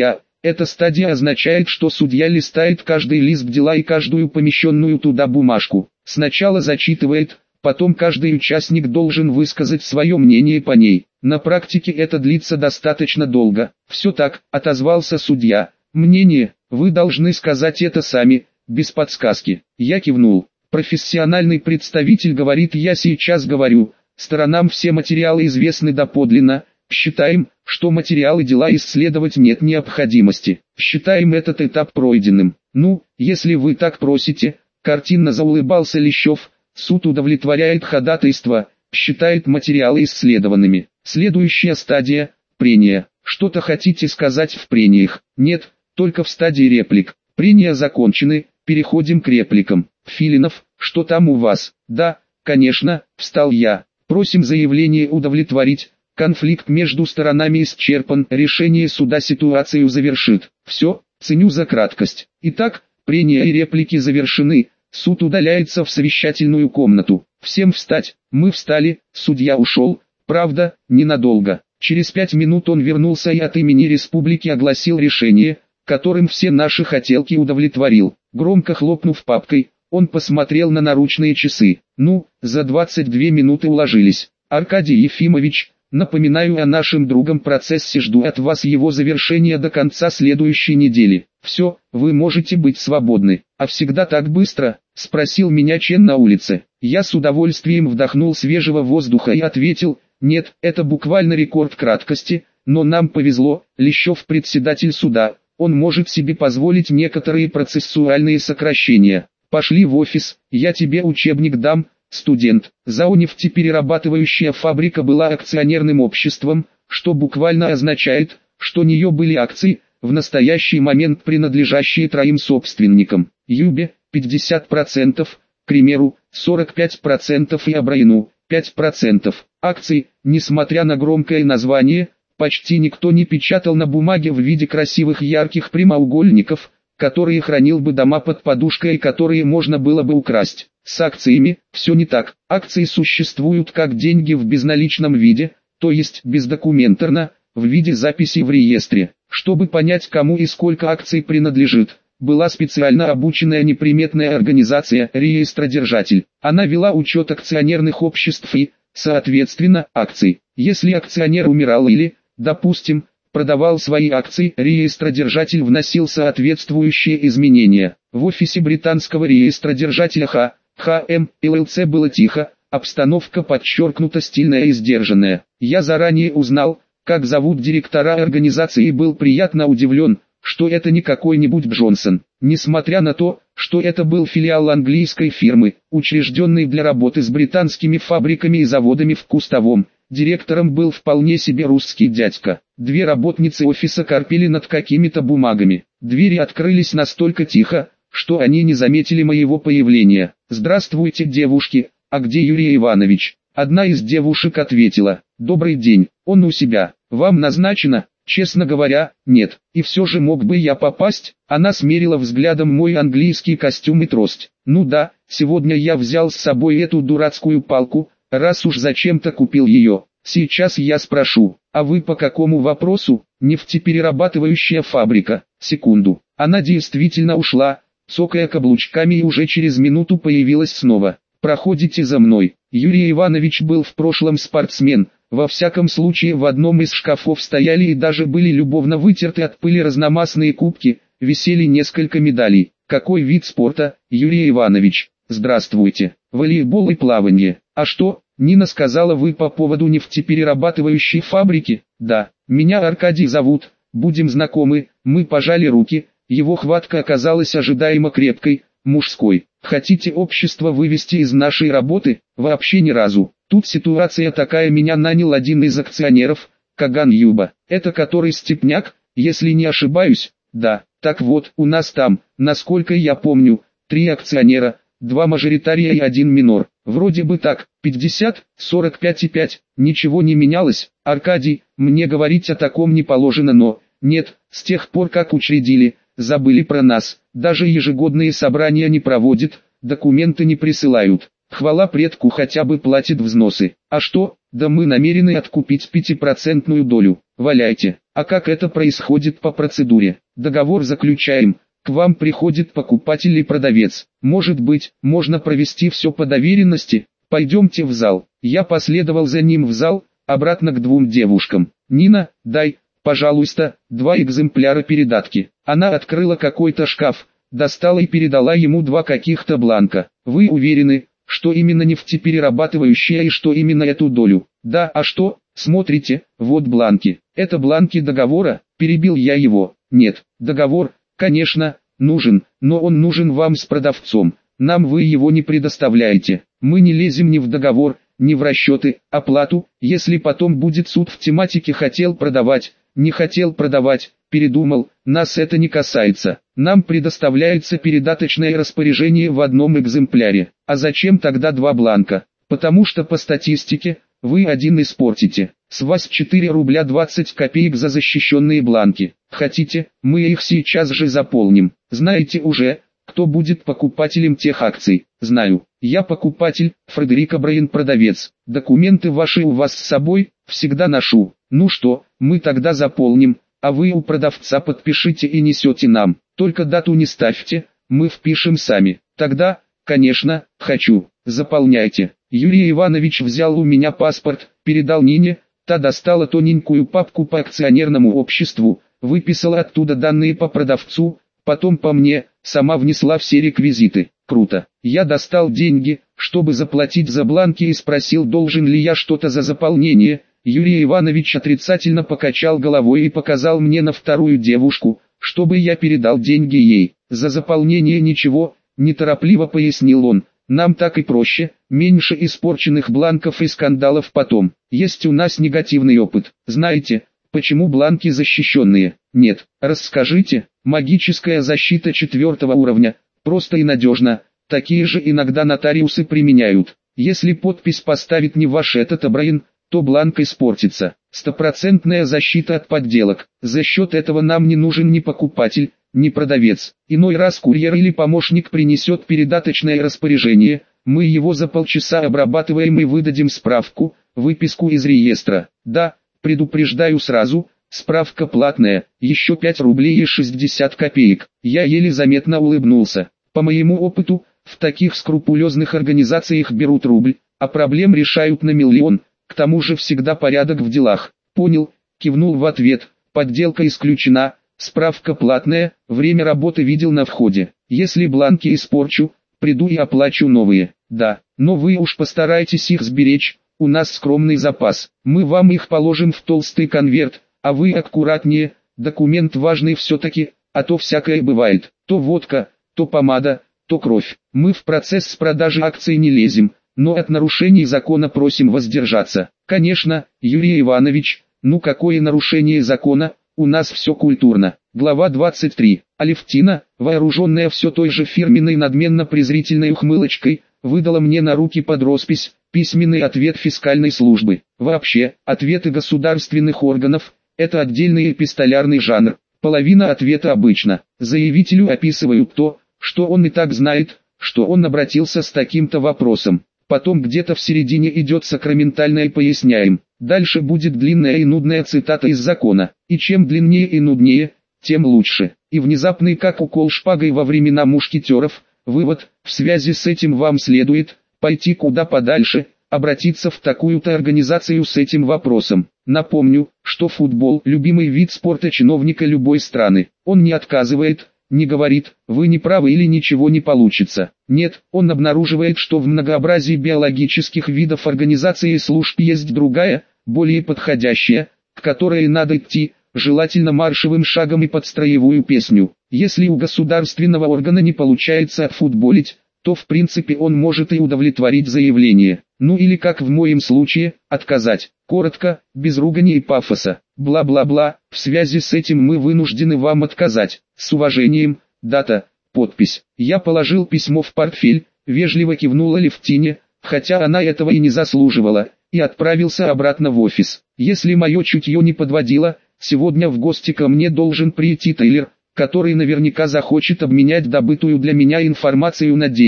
Эта стадия означает, что судья листает каждый лист дела и каждую помещенную туда бумажку. Сначала зачитывает, потом каждый участник должен высказать свое мнение по ней. На практике это длится достаточно долго. «Все так», — отозвался судья. «Мнение, вы должны сказать это сами, без подсказки». Я кивнул. Профессиональный представитель говорит: «Я сейчас говорю, сторонам все материалы известны доподлинно, считаем, что материалы дела исследовать нет необходимости, считаем этот этап пройденным». «Ну, если вы так просите», — картинно заулыбался Лещев, «суд удовлетворяет ходатайство, считает материалы исследованными». Следующая стадия — прения. «Что-то хотите сказать в прениях?» «Нет, только в стадии реплик. Прения закончены, переходим к репликам». «Филинов, что там у вас?» «Да, конечно», — встал я. «Просим заявление удовлетворить. Конфликт между сторонами исчерпан, решение суда ситуацию завершит». «Все, ценю за краткость. Итак, прения и реплики завершены, суд удаляется в совещательную комнату. Всем встать». Мы встали, судья ушел, правда, ненадолго. Через 5 минут он вернулся и от имени республики огласил решение, которым все наши хотелки удовлетворил. Громко хлопнув папкой, он посмотрел на наручные часы. «Ну, за 22 минуты уложились. Аркадий Ефимович, напоминаю о нашем другом процессе, жду от вас его завершения до конца следующей недели. Все, вы можете быть свободны». «А всегда так быстро?» — спросил меня Чен на улице. Я с удовольствием вдохнул свежего воздуха и ответил: «Нет, это буквально рекорд краткости, но нам повезло, Лещев председатель суда, он может себе позволить некоторые процессуальные сокращения. Пошли в офис, я тебе учебник дам, студент». Заонефтеперерабатывающая фабрика была акционерным обществом, что буквально означает, что у нее были акции, в настоящий момент принадлежащие 3 собственникам: Юбе 50%, Кремеру 45% и Абраину 5%. Акций, несмотря на громкое название, почти никто не печатал на бумаге в виде красивых ярких прямоугольников, которые хранил бы дома под подушкой и которые можно было бы украсть. С акциями все не так. Акции существуют как деньги в безналичном виде, то есть бездокументарно, в виде записи в реестре. Чтобы понять, кому и сколько акций принадлежит, была специально обученная неприметная организация «Реестродержатель». Она вела учет акционерных обществ и, соответственно, акций. Если акционер умирал или, допустим, продавал свои акции, реестродержатель вносил соответствующие изменения. В офисе британского реестродержателя ХМ ЛЛЦ было тихо, обстановка подчеркнуто стильная и сдержанная. Я заранее узнал, как зовут директора организации, и был приятно удивлен, что это не какой-нибудь Джонсон. Несмотря на то, что это был филиал английской фирмы, учрежденный для работы с британскими фабриками и заводами в Кустовом, директором был вполне себе русский дядька. 2 работницы офиса корпели над какими-то бумагами. Двери открылись настолько тихо, что они не заметили моего появления. «Здравствуйте, девушки, а где Юрий Иванович?» Одна из девушек ответила: «Добрый день, он у себя. Вам назначено?» «Честно говоря, нет. И все же мог бы я попасть?» Она смерила взглядом мой английский костюм и трость. «Ну да, сегодня я взял с собой эту дурацкую палку, раз уж зачем-то купил ее. Сейчас я спрошу, а вы по какому вопросу?» «Нефтеперерабатывающая фабрика». Секунду. Она действительно ушла, цокая каблучками, и уже через минуту появилась снова. «Проходите за мной». Юрий Иванович был в прошлом спортсмен. Во всяком случае, в одном из шкафов стояли и даже были любовно вытерты от пыли разномастные кубки, висели несколько медалей. «Какой вид спорта, Юрий Иванович?» «Здравствуйте. Волейбол и плавание». «А что, Нина сказала, вы по поводу нефтеперерабатывающей фабрики?» «Да, меня Аркадий зовут, будем знакомы». Мы пожали руки, его хватка оказалась ожидаемо крепкой, мужской. «Хотите общество вывести из нашей работы?» «Вообще ни разу. Тут ситуация такая, меня нанял один из акционеров, Каган Юба. Это который Степняк, если не ошибаюсь?» «Да, так вот, у нас там, насколько я помню, 3 акционера, 2 мажоритария и 1 минор. Вроде бы так, 50, 45 и 5, ничего не менялось. Аркадий, мне говорить о таком не положено, но, нет, с тех пор как учредили, забыли про нас, даже ежегодные собрания не проводят, документы не присылают. Хвала предку, хотя бы платит взносы. А что? Да мы намерены откупить 5% долю. Валяйте. А как это происходит по процедуре? договор заключаем, к вам приходит покупатель или продавец. Может быть, можно провести все по доверенности, пойдемте в зал. Я последовал за ним в зал, обратно к двум девушкам. Нина, дай, пожалуйста, 2 экземпляра передатки. Она открыла какой-то шкаф, достала и передала ему 2 каких-то бланка. Вы уверены, что именно нефтеперерабатывающая и что именно эту долю? Да, а что? Смотрите, вот бланки. Это бланки договора, перебил я его. Нет, договор, конечно, нужен, но он нужен вам с продавцом. Нам вы его не предоставляете. Мы не лезем ни в договор, ни в расчеты, оплату. Если потом будет суд в тематике хотел продавать, не хотел продавать, передумал, нас это не касается. Нам предоставляется передаточное распоряжение в одном экземпляре. А зачем тогда 2 бланка? Потому что по статистике, вы один испортите. С вас 4 рубля 20 копеек за защищенные бланки. Хотите, мы их сейчас же заполним. Знаете уже, кто будет покупателем тех акций? Знаю. Я покупатель, Фредерик Брайан продавец. Документы ваши у вас с собой? Всегда ношу. Ну что, мы тогда заполним, а вы у продавца подпишите и несете нам. Только дату не ставьте, мы впишем сами. Тогда, конечно, хочу. Заполняйте. Юрий Иванович взял у меня паспорт, передал Нине, та достала тоненькую папку по акционерному обществу, выписала оттуда данные по продавцу, потом по мне, сама внесла все реквизиты. Круто. Я достал деньги, чтобы заплатить за бланки и спросил, должен ли я что-то за заполнение. Юрий Иванович отрицательно покачал головой и показал мне на вторую девушку, чтобы я передал деньги ей. За заполнение ничего, неторопливо пояснил он. Нам так и проще, меньше испорченных бланков и скандалов потом. Есть у нас негативный опыт. Знаете, почему бланки защищенные? Нет. Расскажите. Магическая защита 4 уровня. Просто и надежно. Такие же иногда нотариусы применяют. Если подпись поставит не ваш этот Брайан, то бланк испортится. Стопроцентная защита от подделок. За счет этого нам не нужен ни покупатель, ни продавец. Иной раз курьер или помощник принесет передаточное распоряжение, мы его за полчаса обрабатываем и выдадим справку, выписку из реестра. Да, предупреждаю сразу, справка платная, еще 5 рублей и 60 копеек. Я еле заметно улыбнулся. По моему опыту, в таких скрупулезных организациях берут рубль, а проблем решают на миллион. К тому же всегда порядок в делах. Понял, кивнул в ответ. Подделка исключена, справка платная, время работы видел на входе. Если бланки испорчу, приду и оплачу новые. Да, но вы уж постарайтесь их сберечь, у нас скромный запас. Мы вам их положим в толстый конверт, а вы аккуратнее, документ важный все-таки, а то всякое бывает. То водка, то помада, то кровь. Мы в процесс с продажи акций не лезем, но от нарушений закона просим воздержаться. Конечно, Юрий Иванович, ну какое нарушение закона, у нас все культурно. Глава 23. Алевтина, вооруженная все той же фирменной надменно-презрительной ухмылочкой, выдала мне на руки под роспись письменный ответ фискальной службы. Вообще, ответы государственных органов – это отдельный эпистолярный жанр. Половина ответа обычно. Заявителю описывают то, что он и так знает, что он обратился с таким-то вопросом. Потом где-то в середине идет сакраментальное поясняем. Дальше будет длинная и нудная цитата из закона. И чем длиннее и нуднее, тем лучше. И внезапный как укол шпагой во времена мушкетеров. Вывод: в связи с этим вам следует пойти куда подальше, обратиться в такую-то организацию с этим вопросом. Напомню, что футбол – любимый вид спорта чиновника любой страны. Он не отказывает, не говорит, вы не правы или ничего не получится. Нет, он обнаруживает, что в многообразии биологических видов организации и служб есть другая, более подходящая, к которой надо идти, желательно маршевым шагом и под строевую песню. Если у государственного органа не получается отфутболить, то в принципе он может и удовлетворить заявление. Ну или как в моем случае, отказать. Коротко, без ругани и пафоса. Бла-бла-бла, в связи с этим мы вынуждены вам отказать. С уважением, дата, подпись. Я положил письмо в портфель, вежливо кивнула Алевтине, хотя она этого и не заслуживала, и отправился обратно в офис. Если мое чутье не подводило, сегодня в гости ко мне должен прийти Тейлор, который наверняка захочет обменять добытую для меня информацию на деньги.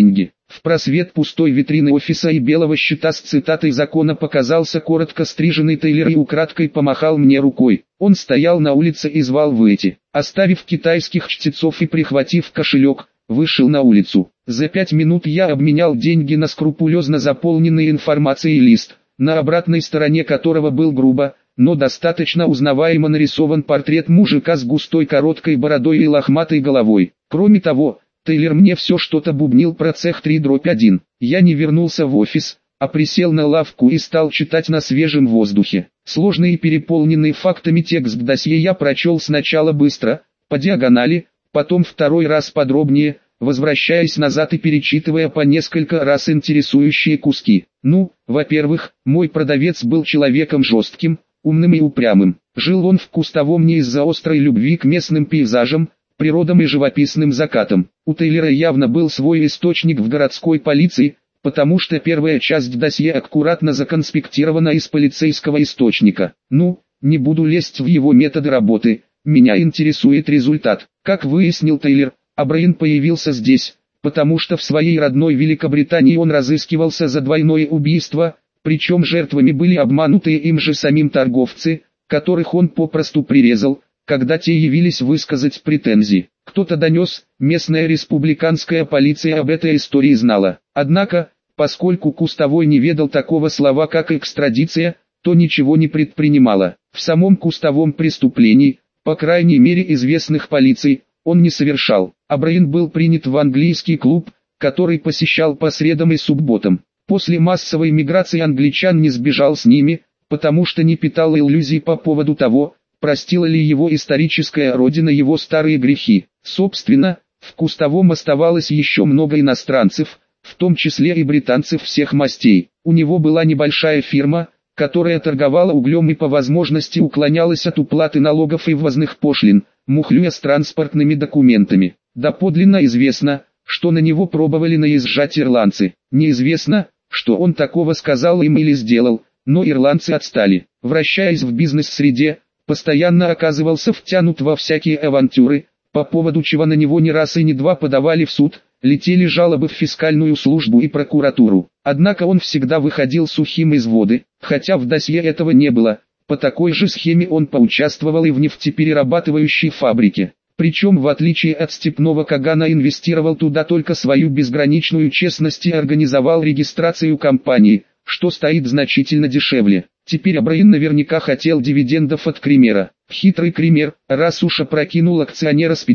В просвет пустой витрины офиса и белого щита с цитатой закона показался коротко стриженный Тейлор и украдкой помахал мне рукой. Он стоял на улице и звал выйти. Оставив китайских чтецов и прихватив кошелек, вышел на улицу. За 5 минут я обменял деньги на скрупулезно заполненный информацией лист, на обратной стороне которого был грубо, но достаточно узнаваемо нарисован портрет мужика с густой короткой бородой и лохматой головой. Кроме того, Тейлор мне все что-то бубнил про цех 3/1. Я не вернулся в офис, а присел на лавку и стал читать на свежем воздухе. Сложный и переполненный фактами текст досье я прочел сначала быстро, по диагонали, потом второй раз подробнее, возвращаясь назад и перечитывая по несколько раз интересующие куски. Ну, во-первых, мой продавец был человеком жестким, умным и упрямым. Жил он в Кустовом не из-за острой любви к местным пейзажам, природам и живописным закатам. У Тейлора явно был свой источник в городской полиции, потому что первая часть досье аккуратно законспектирована из полицейского источника. Ну, не буду лезть в его методы работы, меня интересует результат. Как выяснил Тейлор, О'Брайен появился здесь, потому что в своей родной Великобритании он разыскивался за двойное убийство, причем жертвами были обманутые им же самим торговцы, которых он попросту прирезал, когда те явились высказать претензии. Кто-то донес, местная республиканская полиция об этой истории знала. Однако, поскольку Кустовой не ведал такого слова как экстрадиция, то ничего не предпринимала. В самом Кустовом преступлений, по крайней мере известных полицией, он не совершал. О'Брайен был принят в английский клуб, который посещал по средам и субботам. После массовой миграции англичан не сбежал с ними, потому что не питал иллюзий по поводу того, простила ли его историческая родина его старые грехи. Собственно, в Кустовом оставалось еще много иностранцев, в том числе и британцев всех мастей. У него была небольшая фирма, которая торговала углем и по возможности уклонялась от уплаты налогов и ввозных пошлин, мухлюя с транспортными документами. Доподлинно известно, что на него пробовали наезжать ирландцы. Неизвестно, что он такого сказал им или сделал, но ирландцы отстали. Вращаясь в бизнес-среде, постоянно оказывался втянут во всякие авантюры, по поводу чего на него не раз и не два подавали в суд, летели жалобы в фискальную службу и прокуратуру. Однако он всегда выходил сухим из воды, хотя в досье этого не было. По такой же схеме он поучаствовал и в нефтеперерабатывающей фабрике. Причем в отличие от степного Кагана инвестировал туда только свою безграничную честность и организовал регистрацию компании, что стоит значительно дешевле. Теперь О'Брайен наверняка хотел дивидендов от Кремера. Хитрый Кремер, раз уж опрокинул акционера с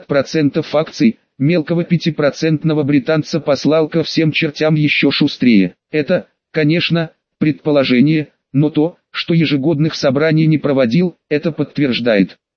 50% акций, мелкого 5% британца послал ко всем чертям еще шустрее. Это, конечно, предположение, но то, что ежегодных собраний не проводил, это подтверждает.